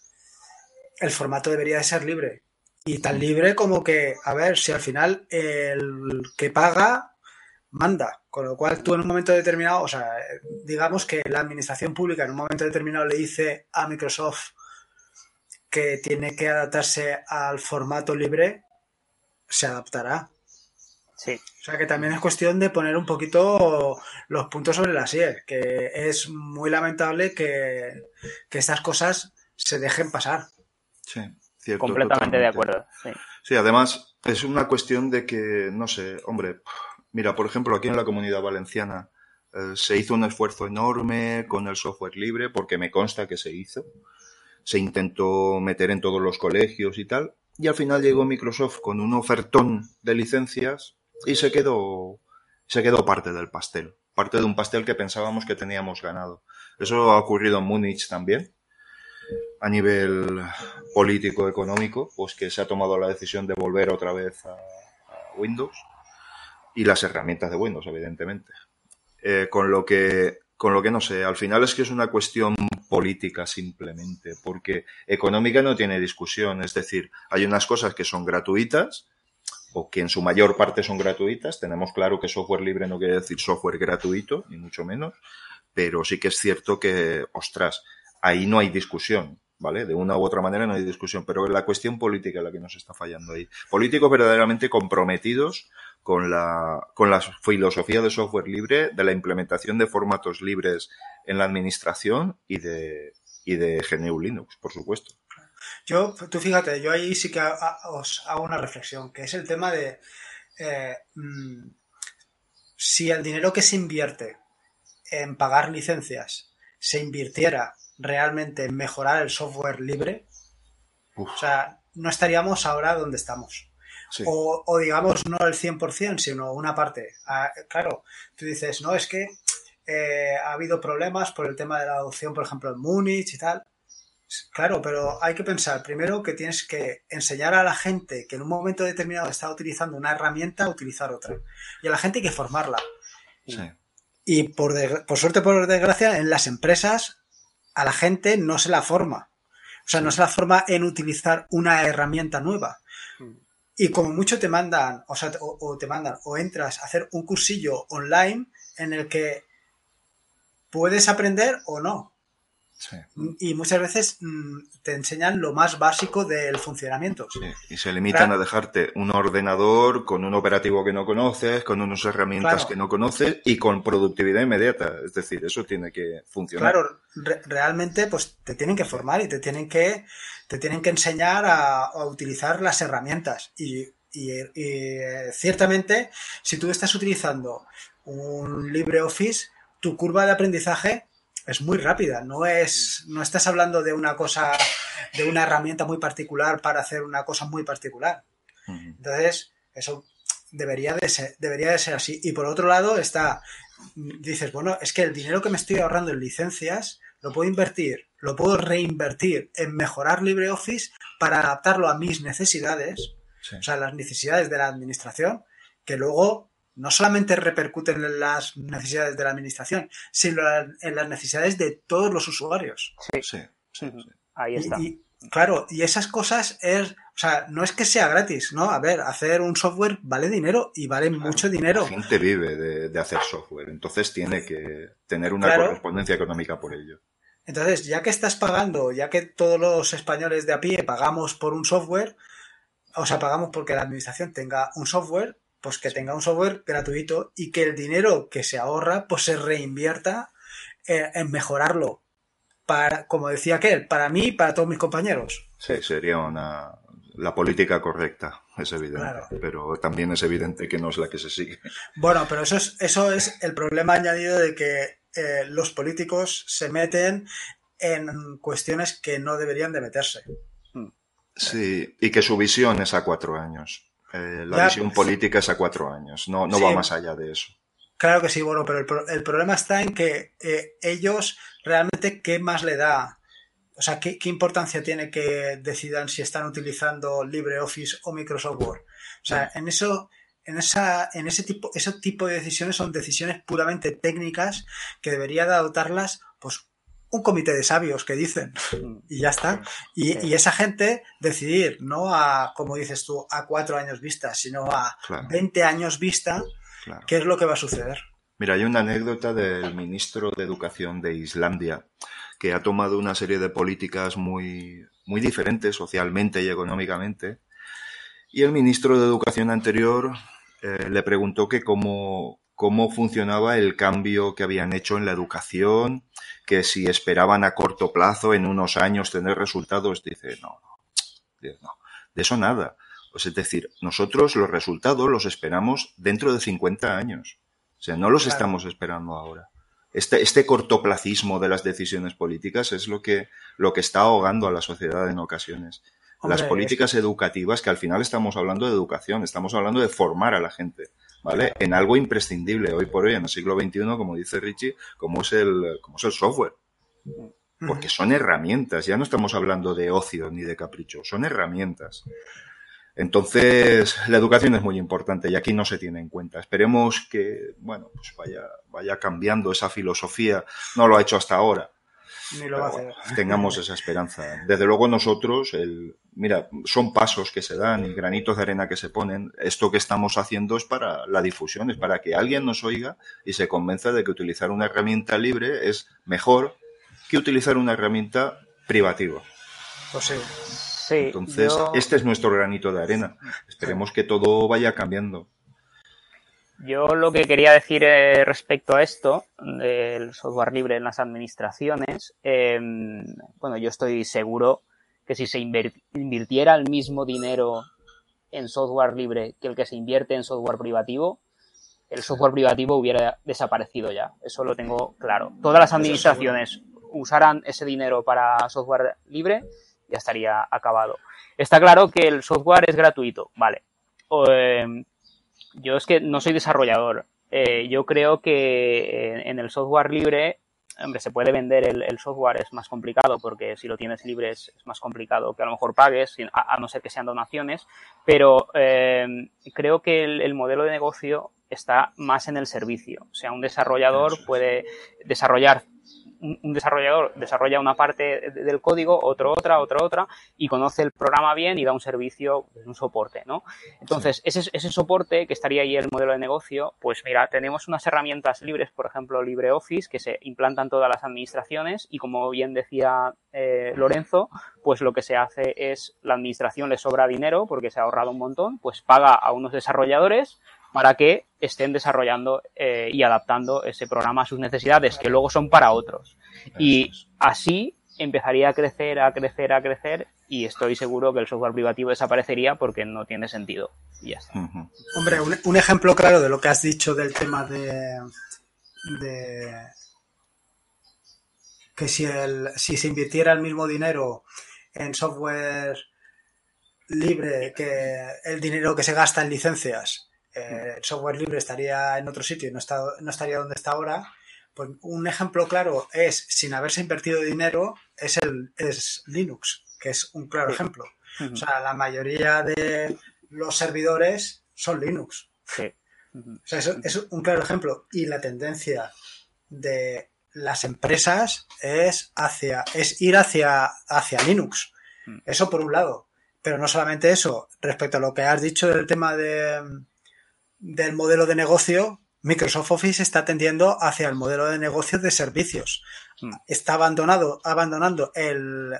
formato debería de ser libre. Y tan libre como que, a ver, si al final el que paga manda. Con lo cual tú en un momento determinado, o sea, digamos que la administración pública en un momento determinado le dice a Microsoft que tiene que adaptarse al formato libre, se adaptará. Sí. O sea que también es cuestión de poner un poquito los puntos sobre las IES, que es muy lamentable que estas cosas se dejen pasar. Sí, cierto. Completamente de acuerdo. Sí, además es una cuestión de que, no sé, hombre, mira, por ejemplo, aquí en la Comunidad Valenciana se hizo un esfuerzo enorme con el software libre, porque me consta que se hizo. Se intentó meter en todos los colegios y tal, y al final llegó Microsoft con un ofertón de licencias y se quedó parte del pastel, parte de un pastel que pensábamos que teníamos ganado. Eso ha ocurrido en Múnich también, a nivel político-económico, pues que se ha tomado la decisión de volver otra vez a Windows y las herramientas de Windows, evidentemente. Con lo que no sé, al final es que es una cuestión política simplemente, porque económica no tiene discusión, es decir, hay unas cosas que son gratuitas o que en su mayor parte son gratuitas, tenemos claro que software libre no quiere decir software gratuito, ni mucho menos, pero sí que es cierto que, ostras, ahí no hay discusión, ¿vale? De una u otra manera no hay discusión, pero es la cuestión política es la que nos está fallando ahí. Políticos verdaderamente comprometidos con la filosofía de software libre, de la implementación de formatos libres en la administración y de GNU Linux, por supuesto. Tú fíjate, yo ahí sí que os hago una reflexión, que es el tema de si el dinero que se invierte en pagar licencias se invirtiera realmente en mejorar el software libre, o sea, no estaríamos ahora donde estamos. Sí. O digamos, no el 100%, sino una parte. Claro, tú dices, no, es que ha habido problemas por el tema de la adopción, por ejemplo, en Múnich y tal. Claro, pero hay que pensar primero que tienes que enseñar a la gente que en un momento determinado está utilizando una herramienta a utilizar otra. Y a la gente hay que formarla. Sí. Y por suerte, por desgracia, en las empresas a la gente no se la forma. O sea, no se la forma en utilizar una herramienta nueva. Y como mucho te mandan, o sea, o entras a hacer un cursillo online en el que puedes aprender o no. Sí. Y muchas veces te enseñan lo más básico del funcionamiento. Sí, y se limitan a dejarte un ordenador con un operativo que no conoces, con unas herramientas que no conoces y con productividad inmediata. Es decir, eso tiene que funcionar. Claro, realmente pues te tienen que formar y te tienen que enseñar a utilizar las herramientas. Y ciertamente, si tú estás utilizando un LibreOffice, tu curva de aprendizaje es muy rápida. No estás hablando de una cosa, de una herramienta muy particular para hacer una cosa muy particular. Entonces, eso debería de ser así. Y por otro lado dices, bueno, es que el dinero que me estoy ahorrando en licencias lo puedo reinvertir en mejorar LibreOffice para adaptarlo a mis necesidades, o sea, las necesidades de la administración, que luego no solamente repercuten en las necesidades de la administración, sino en las necesidades de todos los usuarios. Sí. Ahí está. Claro, y esas cosas o sea, no es que sea gratis, ¿no? A ver, hacer un software vale dinero y vale mucho dinero. La gente vive de hacer software, entonces tiene que tener una correspondencia económica por ello. Entonces, ya que estás pagando, ya que todos los españoles de a pie pagamos por un software, o sea, pagamos porque la administración tenga un software, pues que tenga un software gratuito y que el dinero que se ahorra, pues se reinvierta en mejorarlo. Como decía aquel, para mí y para todos mis compañeros. Sí, sería la política correcta, es evidente. Claro. Pero también es evidente que no es la que se sigue. Bueno, pero eso es el problema añadido de que los políticos se meten en cuestiones que no deberían de meterse. Sí, y que su visión es a 4 años. La visión política es a 4 años, no sí, va más allá de eso. Claro que sí, bueno, pero el problema está en que ellos realmente, ¿qué más le da? O sea, ¿qué importancia tiene que decidan si están utilizando LibreOffice o Microsoft Word? O sea, ese tipo de decisiones son decisiones puramente técnicas que debería de adoptarlas, pues, un comité de sabios que dicen, y ya está. Y esa gente decidir, no a, como dices tú, a 4 años vista, sino a 20 años vista, ¿qué es lo que va a suceder? Mira, hay una anécdota del ministro de Educación de Islandia que ha tomado una serie de políticas muy, muy diferentes socialmente y económicamente. Y el ministro de Educación anterior le preguntó que cómo funcionaba el cambio que habían hecho en la educación, que si esperaban a corto plazo, en unos años, tener resultados. Dice, no, de eso nada. Pues es decir, nosotros los resultados los esperamos dentro de 50 años. O sea, no los estamos esperando ahora. Este cortoplacismo de las decisiones políticas es lo que está ahogando a la sociedad en ocasiones. Hombre, las políticas educativas, que al final estamos hablando de educación, estamos hablando de formar a la gente, ¿vale? En algo imprescindible hoy por hoy, en el siglo XXI, como dice Richie, como es el software. Porque son herramientas, ya no estamos hablando de ocio ni de capricho, son herramientas. Entonces, la educación es muy importante y aquí no se tiene en cuenta. Esperemos que, bueno, pues vaya cambiando esa filosofía. No lo ha hecho hasta ahora. Ni lo va a hacer. Tengamos esa esperanza. Desde luego nosotros, mira, son pasos que se dan y granitos de arena que se ponen. Esto que estamos haciendo es para la difusión, es para que alguien nos oiga y se convenza de que utilizar una herramienta libre es mejor que utilizar una herramienta privativa. Pues sí. Sí, entonces, este es nuestro granito de arena. Esperemos que todo vaya cambiando. Yo lo que quería decir respecto a esto, del software libre en las administraciones, bueno, yo estoy seguro que si se invirtiera el mismo dinero en software libre que el que se invierte en software privativo, el software privativo hubiera desaparecido ya. Eso lo tengo claro. Todas las administraciones usaran ese dinero para software libre, ya estaría acabado. Está claro que el software es gratuito, vale. Yo es que no soy desarrollador. Yo creo que en el software libre, hombre, se puede vender el software, es más complicado porque si lo tienes libre es más complicado que a lo mejor pagues, a no ser que sean donaciones, pero creo que el modelo de negocio está más en el servicio. O sea, un desarrollador puede desarrollar un desarrollador desarrolla una parte del código, otro otra, y conoce el programa bien y da un servicio, un soporte, ¿no? Entonces, ese soporte, que estaría ahí el modelo de negocio, pues mira, tenemos unas herramientas libres, por ejemplo, LibreOffice, que se implantan todas las administraciones y, como bien decía Lorenzo, pues lo que se hace es, la administración le sobra dinero porque se ha ahorrado un montón, pues paga a unos desarrolladores para que estén desarrollando y adaptando ese programa a sus necesidades, que luego son para otros. Y así empezaría a crecer, y estoy seguro que el software privativo desaparecería porque no tiene sentido. Y ya está. Hombre, un ejemplo claro de lo que has dicho del tema de que si se invirtiera el mismo dinero en software libre que el dinero que se gasta en licencias, el software libre estaría en otro sitio y no estaría donde está ahora. Pues un ejemplo claro es, sin haberse invertido dinero, es Linux, que es un claro ejemplo. O sea, la mayoría de los servidores son Linux. Sí. O sea, eso es un claro ejemplo. Y la tendencia de las empresas es ir hacia Linux. Eso por un lado. Pero no solamente eso. Respecto a lo que has dicho del tema del modelo de negocio, Microsoft Office está tendiendo hacia el modelo de negocio de servicios. Está abandonando el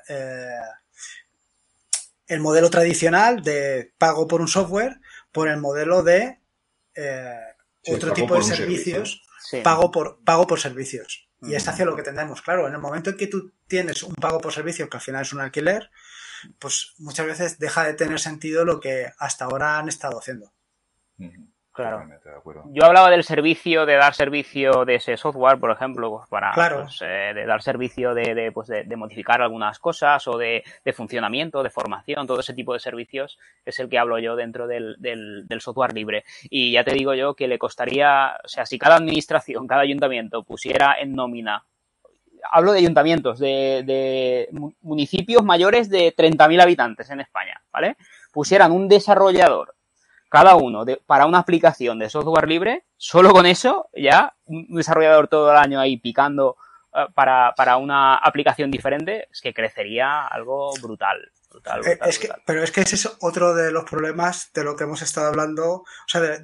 modelo tradicional de pago por un software por el modelo de otro tipo de servicios, pago por servicios. Y es hacia lo que tendemos. Claro, en el momento en que tú tienes un pago por servicio, que al final es un alquiler, pues muchas veces deja de tener sentido lo que hasta ahora han estado haciendo. Claro. Yo hablaba del servicio, de dar servicio de ese software, por ejemplo, pues para de dar servicio de modificar algunas cosas, o de funcionamiento, de formación, todo ese tipo de servicios es el que hablo yo dentro del software libre. Y ya te digo yo que le costaría, o sea, si cada administración, cada ayuntamiento pusiera en nómina, hablo de ayuntamientos, de municipios mayores de 30.000 habitantes en España, ¿vale? Pusieran un desarrollador cada uno para una aplicación de software libre, solo con eso, ya, un desarrollador todo el año ahí picando para una aplicación diferente, es que crecería algo brutal. Pero es que ese es otro de los problemas de lo que hemos estado hablando. O sea,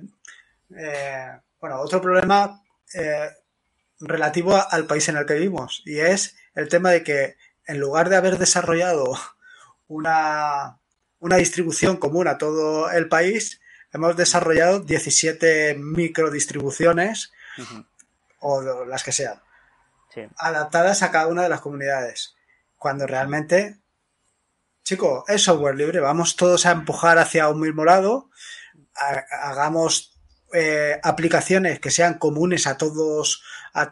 otro problema relativo al país en el que vivimos, y es el tema de que, en lugar de haber desarrollado una distribución común a todo el país, hemos desarrollado 17 microdistribuciones, o las que sean, adaptadas a cada una de las comunidades. Cuando realmente, chico, es software libre, vamos todos a empujar hacia un mismo lado, hagamos aplicaciones que sean comunes a todas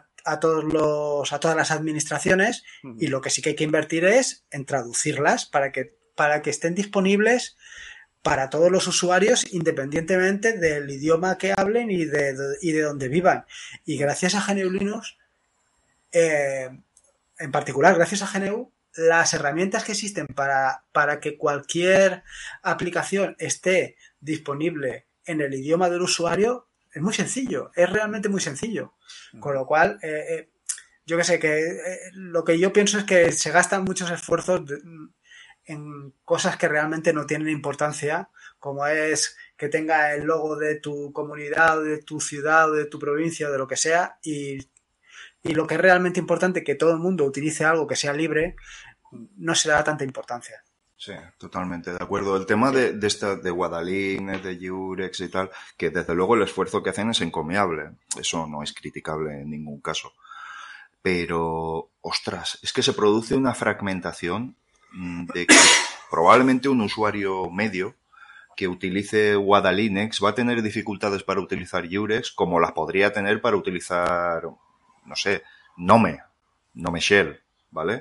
las administraciones, y lo que sí que hay que invertir es en traducirlas para que estén disponibles para todos los usuarios, independientemente del idioma que hablen y de donde vivan. Y gracias a GNU Linux, en particular gracias a GNU, las herramientas que existen para que cualquier aplicación esté disponible en el idioma del usuario es muy sencillo, es realmente muy sencillo. Con lo cual, yo que sé, lo que yo pienso es que se gastan muchos esfuerzos en cosas que realmente no tienen importancia, como es que tenga el logo de tu comunidad, o de tu ciudad, o de tu provincia, o de lo que sea, y lo que es realmente importante, que todo el mundo utilice algo que sea libre, no se da tanta importancia. Sí, totalmente de acuerdo. El tema de Guadalin, de Jurex y tal, que desde luego el esfuerzo que hacen es encomiable. Eso no es criticable en ningún caso. Pero, ostras, es que se produce una fragmentación de que probablemente un usuario medio que utilice Guadalinux va a tener dificultades para utilizar Jurex, como las podría tener para utilizar, no sé, Nome Shell, ¿vale?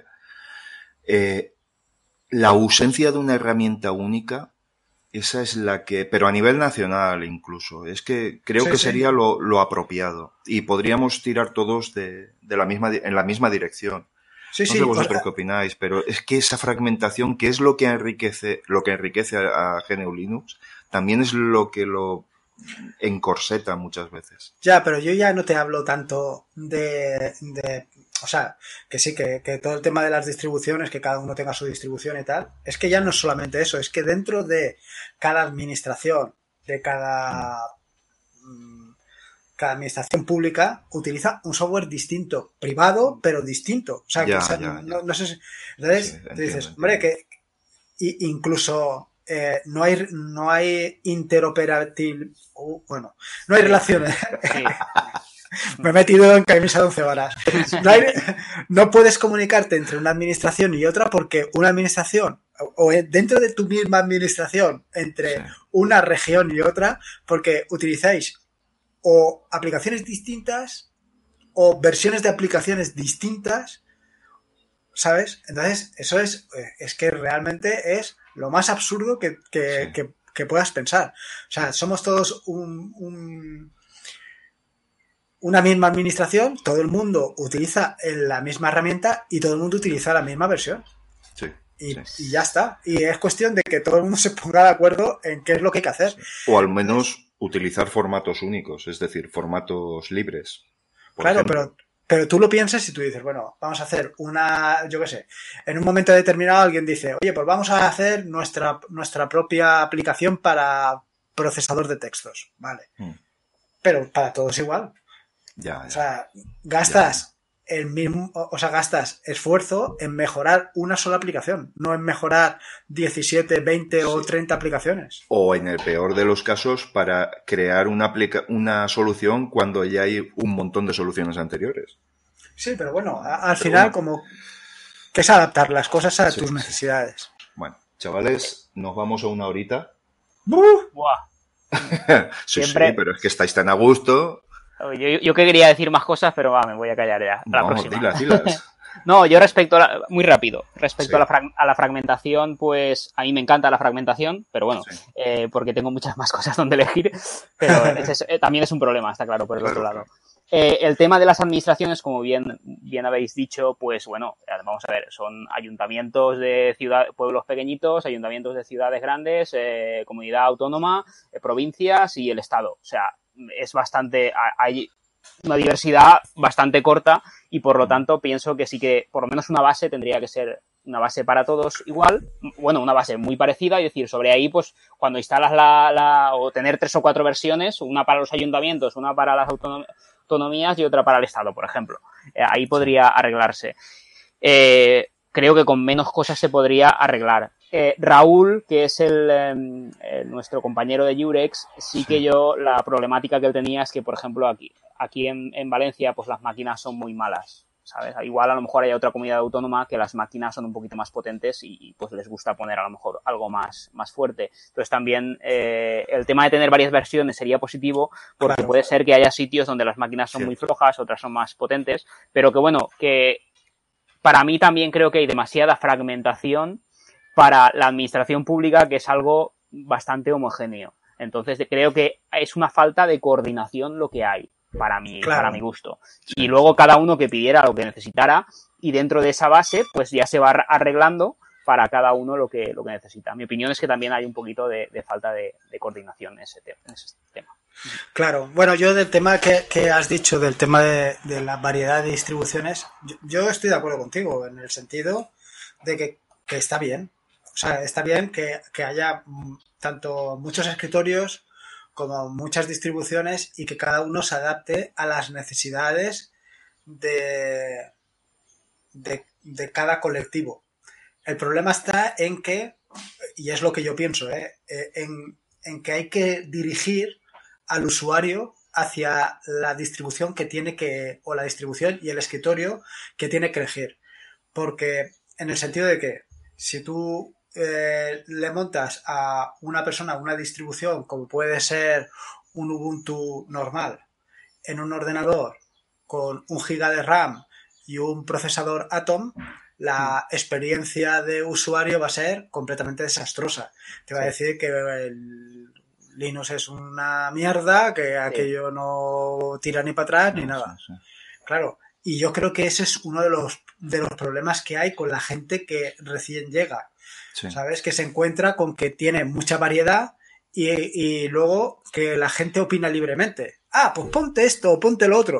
La ausencia de una herramienta única, esa es la que, pero a nivel nacional incluso, es que creo que sería lo apropiado, y podríamos tirar todos en la misma dirección. No sé vosotros qué opináis, pero es que esa fragmentación, que es lo que enriquece a GNU Linux, también es lo que lo encorseta muchas veces. Ya, pero yo ya no te hablo tanto de o sea, que sí, que todo el tema de las distribuciones, que cada uno tenga su distribución y tal, es que ya no es solamente eso, es que dentro de cada administración, de cada administración pública utiliza un software distinto, privado, pero distinto. O sea, que, o sea, no sé si... Entonces, sí, tú dices, entiendo. hombre, que incluso no hay interoperabilidad, bueno, no hay relaciones. Sí. Me he metido en camisa de 11 varas. No puedes comunicarte entre una administración y otra porque una administración, o dentro de tu misma administración, entre una región y otra, porque utilizáis o aplicaciones distintas o versiones de aplicaciones distintas, ¿sabes? Entonces, eso es que realmente es lo más absurdo que puedas pensar. O sea, somos todos una misma administración, todo el mundo utiliza la misma herramienta y todo el mundo utiliza la misma versión. Sí. Y ya está. Y es cuestión de que todo el mundo se ponga de acuerdo en qué es lo que hay que hacer. O al menos utilizar formatos únicos, es decir, formatos libres. Claro, pero tú lo piensas y tú dices, bueno, vamos a hacer yo qué sé, en un momento determinado alguien dice, oye, pues vamos a hacer nuestra propia aplicación para procesador de textos, ¿vale? Pero para todos igual. O sea, gastas gastas esfuerzo en mejorar una sola aplicación, no en mejorar 17, 20 o 30 aplicaciones. O en el peor de los casos, para crear una solución cuando ya hay un montón de soluciones anteriores. Sí, pero bueno, al final como que es adaptar las cosas a tus necesidades. Bueno, chavales, nos vamos a una horita. Buah. Sí, pero es que estáis tan a gusto. Yo que quería decir más cosas, pero me voy a callar ya. La próxima. Dilas. No, yo muy rápido, respecto a la fragmentación, pues a mí me encanta la fragmentación, pero bueno, porque tengo muchas más cosas donde elegir, pero también es un problema, está claro, por el otro lado. El tema de las administraciones, como bien habéis dicho, pues bueno, vamos a ver, son ayuntamientos de pueblos pequeñitos, ayuntamientos de ciudades grandes, comunidad autónoma, provincias y el Estado. O sea, es hay una diversidad bastante corta y por lo tanto pienso que sí que por lo menos una base tendría que ser una base para todos igual, bueno, una base muy parecida, y decir, sobre ahí pues cuando instalas o tener 3 o 4 versiones, una para los ayuntamientos, una para las autonomías y otra para el Estado, por ejemplo. Ahí podría arreglarse. Creo que con menos cosas se podría arreglar. Raúl, que es nuestro compañero de Jurex, sí que la problemática que él tenía es que, por ejemplo, aquí en Valencia, pues las máquinas son muy malas, ¿sabes? Igual a lo mejor hay otra comunidad autónoma que las máquinas son un poquito más potentes y pues les gusta poner a lo mejor algo más fuerte. Entonces también el tema de tener varias versiones sería positivo porque puede ser que haya sitios donde las máquinas son muy flojas, otras son más potentes, pero que bueno, que para mí también creo que hay demasiada fragmentación para la administración pública, que es algo bastante homogéneo. Entonces creo que es una falta de coordinación lo que hay, para mi gusto. Y luego cada uno que pidiera lo que necesitara y dentro de esa base pues ya se va arreglando para cada uno lo que necesita. Mi opinión es que también hay un poquito de falta de coordinación en ese tema. Claro, bueno, yo del tema que has dicho, del tema de la variedad de distribuciones, yo estoy de acuerdo contigo en el sentido de que está bien. O sea, está bien que haya tanto muchos escritorios como muchas distribuciones y que cada uno se adapte a las necesidades de cada colectivo. El problema está en que, y es lo que yo pienso, en que hay que dirigir al usuario hacia la distribución o la distribución y el escritorio que tiene que elegir. Porque en el sentido de que si tú le montas a una persona una distribución como puede ser un Ubuntu normal en un ordenador con 1 GB de RAM y un procesador Atom, la experiencia de usuario va a ser completamente desastrosa. Te va a decir que el Linux es una mierda, que aquello no tira ni para atrás ni nada. Claro, y yo creo que ese es uno de los problemas que hay con la gente que recién llega. ¿Sabes? Que se encuentra con que tiene mucha variedad y luego que la gente opina libremente. Pues ponte esto o ponte lo otro.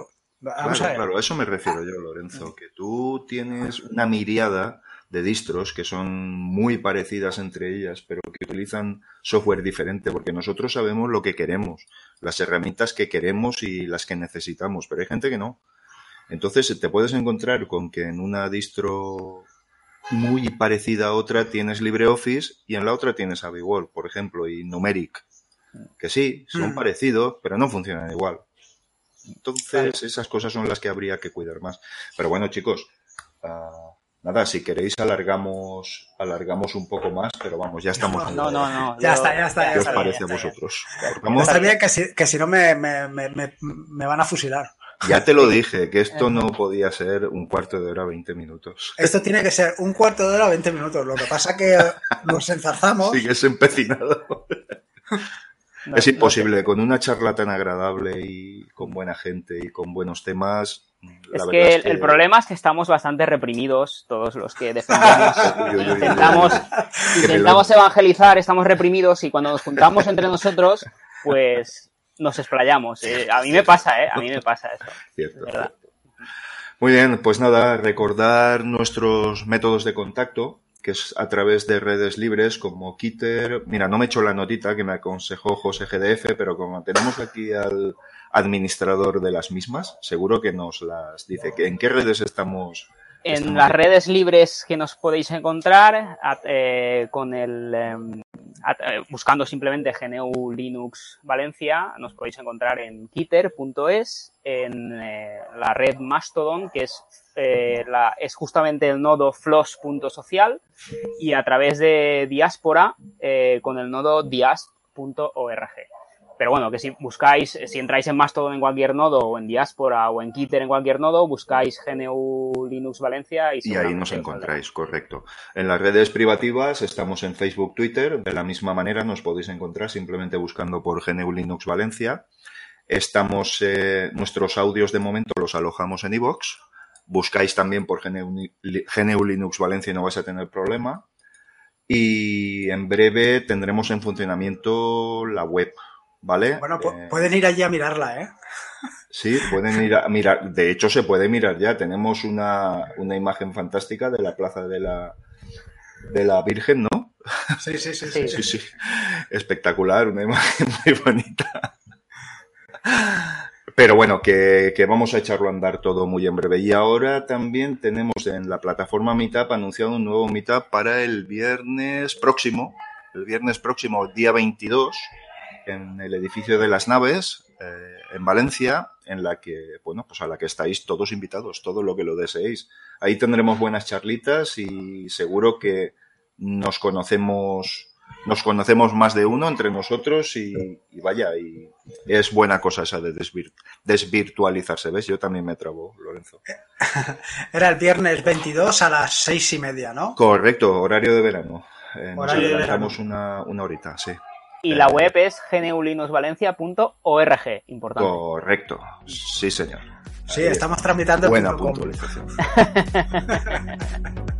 Vamos a ver. Claro, a eso me refiero yo, Lorenzo, que tú tienes una miriada de distros que son muy parecidas entre ellas, pero que utilizan software diferente, porque nosotros sabemos lo que queremos, las herramientas que queremos y las que necesitamos, pero hay gente que no. Entonces te puedes encontrar con que en una distro muy parecida a otra tienes LibreOffice y en la otra tienes AviWorld, por ejemplo, y Numeric, que sí, son parecidos, pero no funcionan igual. Entonces, esas cosas son las que habría que cuidar más. Pero bueno, chicos, nada, si queréis alargamos un poco más, pero vamos, ya estamos. No. Ya está. ¿Qué os parece a vosotros? Está bien que si no me van a fusilar. Ya te lo dije, que esto no podía ser un cuarto de hora, 20 minutos. Esto tiene que ser un cuarto de hora, 20 minutos. Lo que pasa es que nos enzarzamos. Sigues empecinado. Es imposible, con una charla tan agradable y con buena gente y con buenos temas. Es que el problema es que estamos bastante reprimidos, todos los que defendemos. Intentamos evangelizar, estamos reprimidos y cuando nos juntamos entre nosotros, pues nos explayamos. A mí me pasa, A mí me pasa eso. Cierto. Muy bien, pues nada, recordar nuestros métodos de contacto, que es a través de redes libres como Kitter. Mira, no me he hecho la notita que me aconsejó José GDF, pero como tenemos aquí al administrador de las mismas, seguro que nos las dice. ¿En qué redes estamos? En las redes libres que nos podéis encontrar buscando simplemente GNU Linux Valencia, nos podéis encontrar en kitter.es, en la red Mastodon, que es justamente el nodo floss.social, y a través de Diaspora con el nodo diasp.org. Pero bueno, que si entráis en Mastodon en cualquier nodo, o en Diaspora, o en Kitter en cualquier nodo, buscáis GNU Linux Valencia y ahí nos encontráis, correcto. En las redes privativas estamos en Facebook, Twitter, de la misma manera nos podéis encontrar simplemente buscando por GNU Linux Valencia. Estamos, nuestros audios de momento los alojamos en iVoox. Buscáis también por GNU Linux Valencia y no vais a tener problema. Y en breve tendremos en funcionamiento la web. ¿Vale? Bueno, pueden ir allí a mirarla, ¿eh? Sí, pueden ir a mirar. De hecho, se puede mirar ya. Tenemos una imagen fantástica de la plaza de la Virgen, ¿no? Sí. Espectacular, una imagen muy bonita. Pero bueno, que vamos a echarlo a andar todo muy en breve. Y ahora también tenemos en la plataforma Meetup anunciado un nuevo Meetup para el viernes próximo, día 22, en el edificio de las Naves, en Valencia, en la que, bueno, pues a la que estáis todos invitados, todo lo que lo deseéis. Ahí tendremos buenas charlitas y seguro que nos conocemos más de uno entre nosotros y vaya, y es buena cosa esa de desvirtualizarse, ¿ves? Yo también me trabo, Lorenzo. Era el viernes 22 a las 6:30, ¿no? Correcto, horario de verano. Nos adelantamos una horita, sí. Y la web es gnulinuxvalencia.org, importante. Correcto, sí señor. Sí, estamos tramitando. Buena puntualización.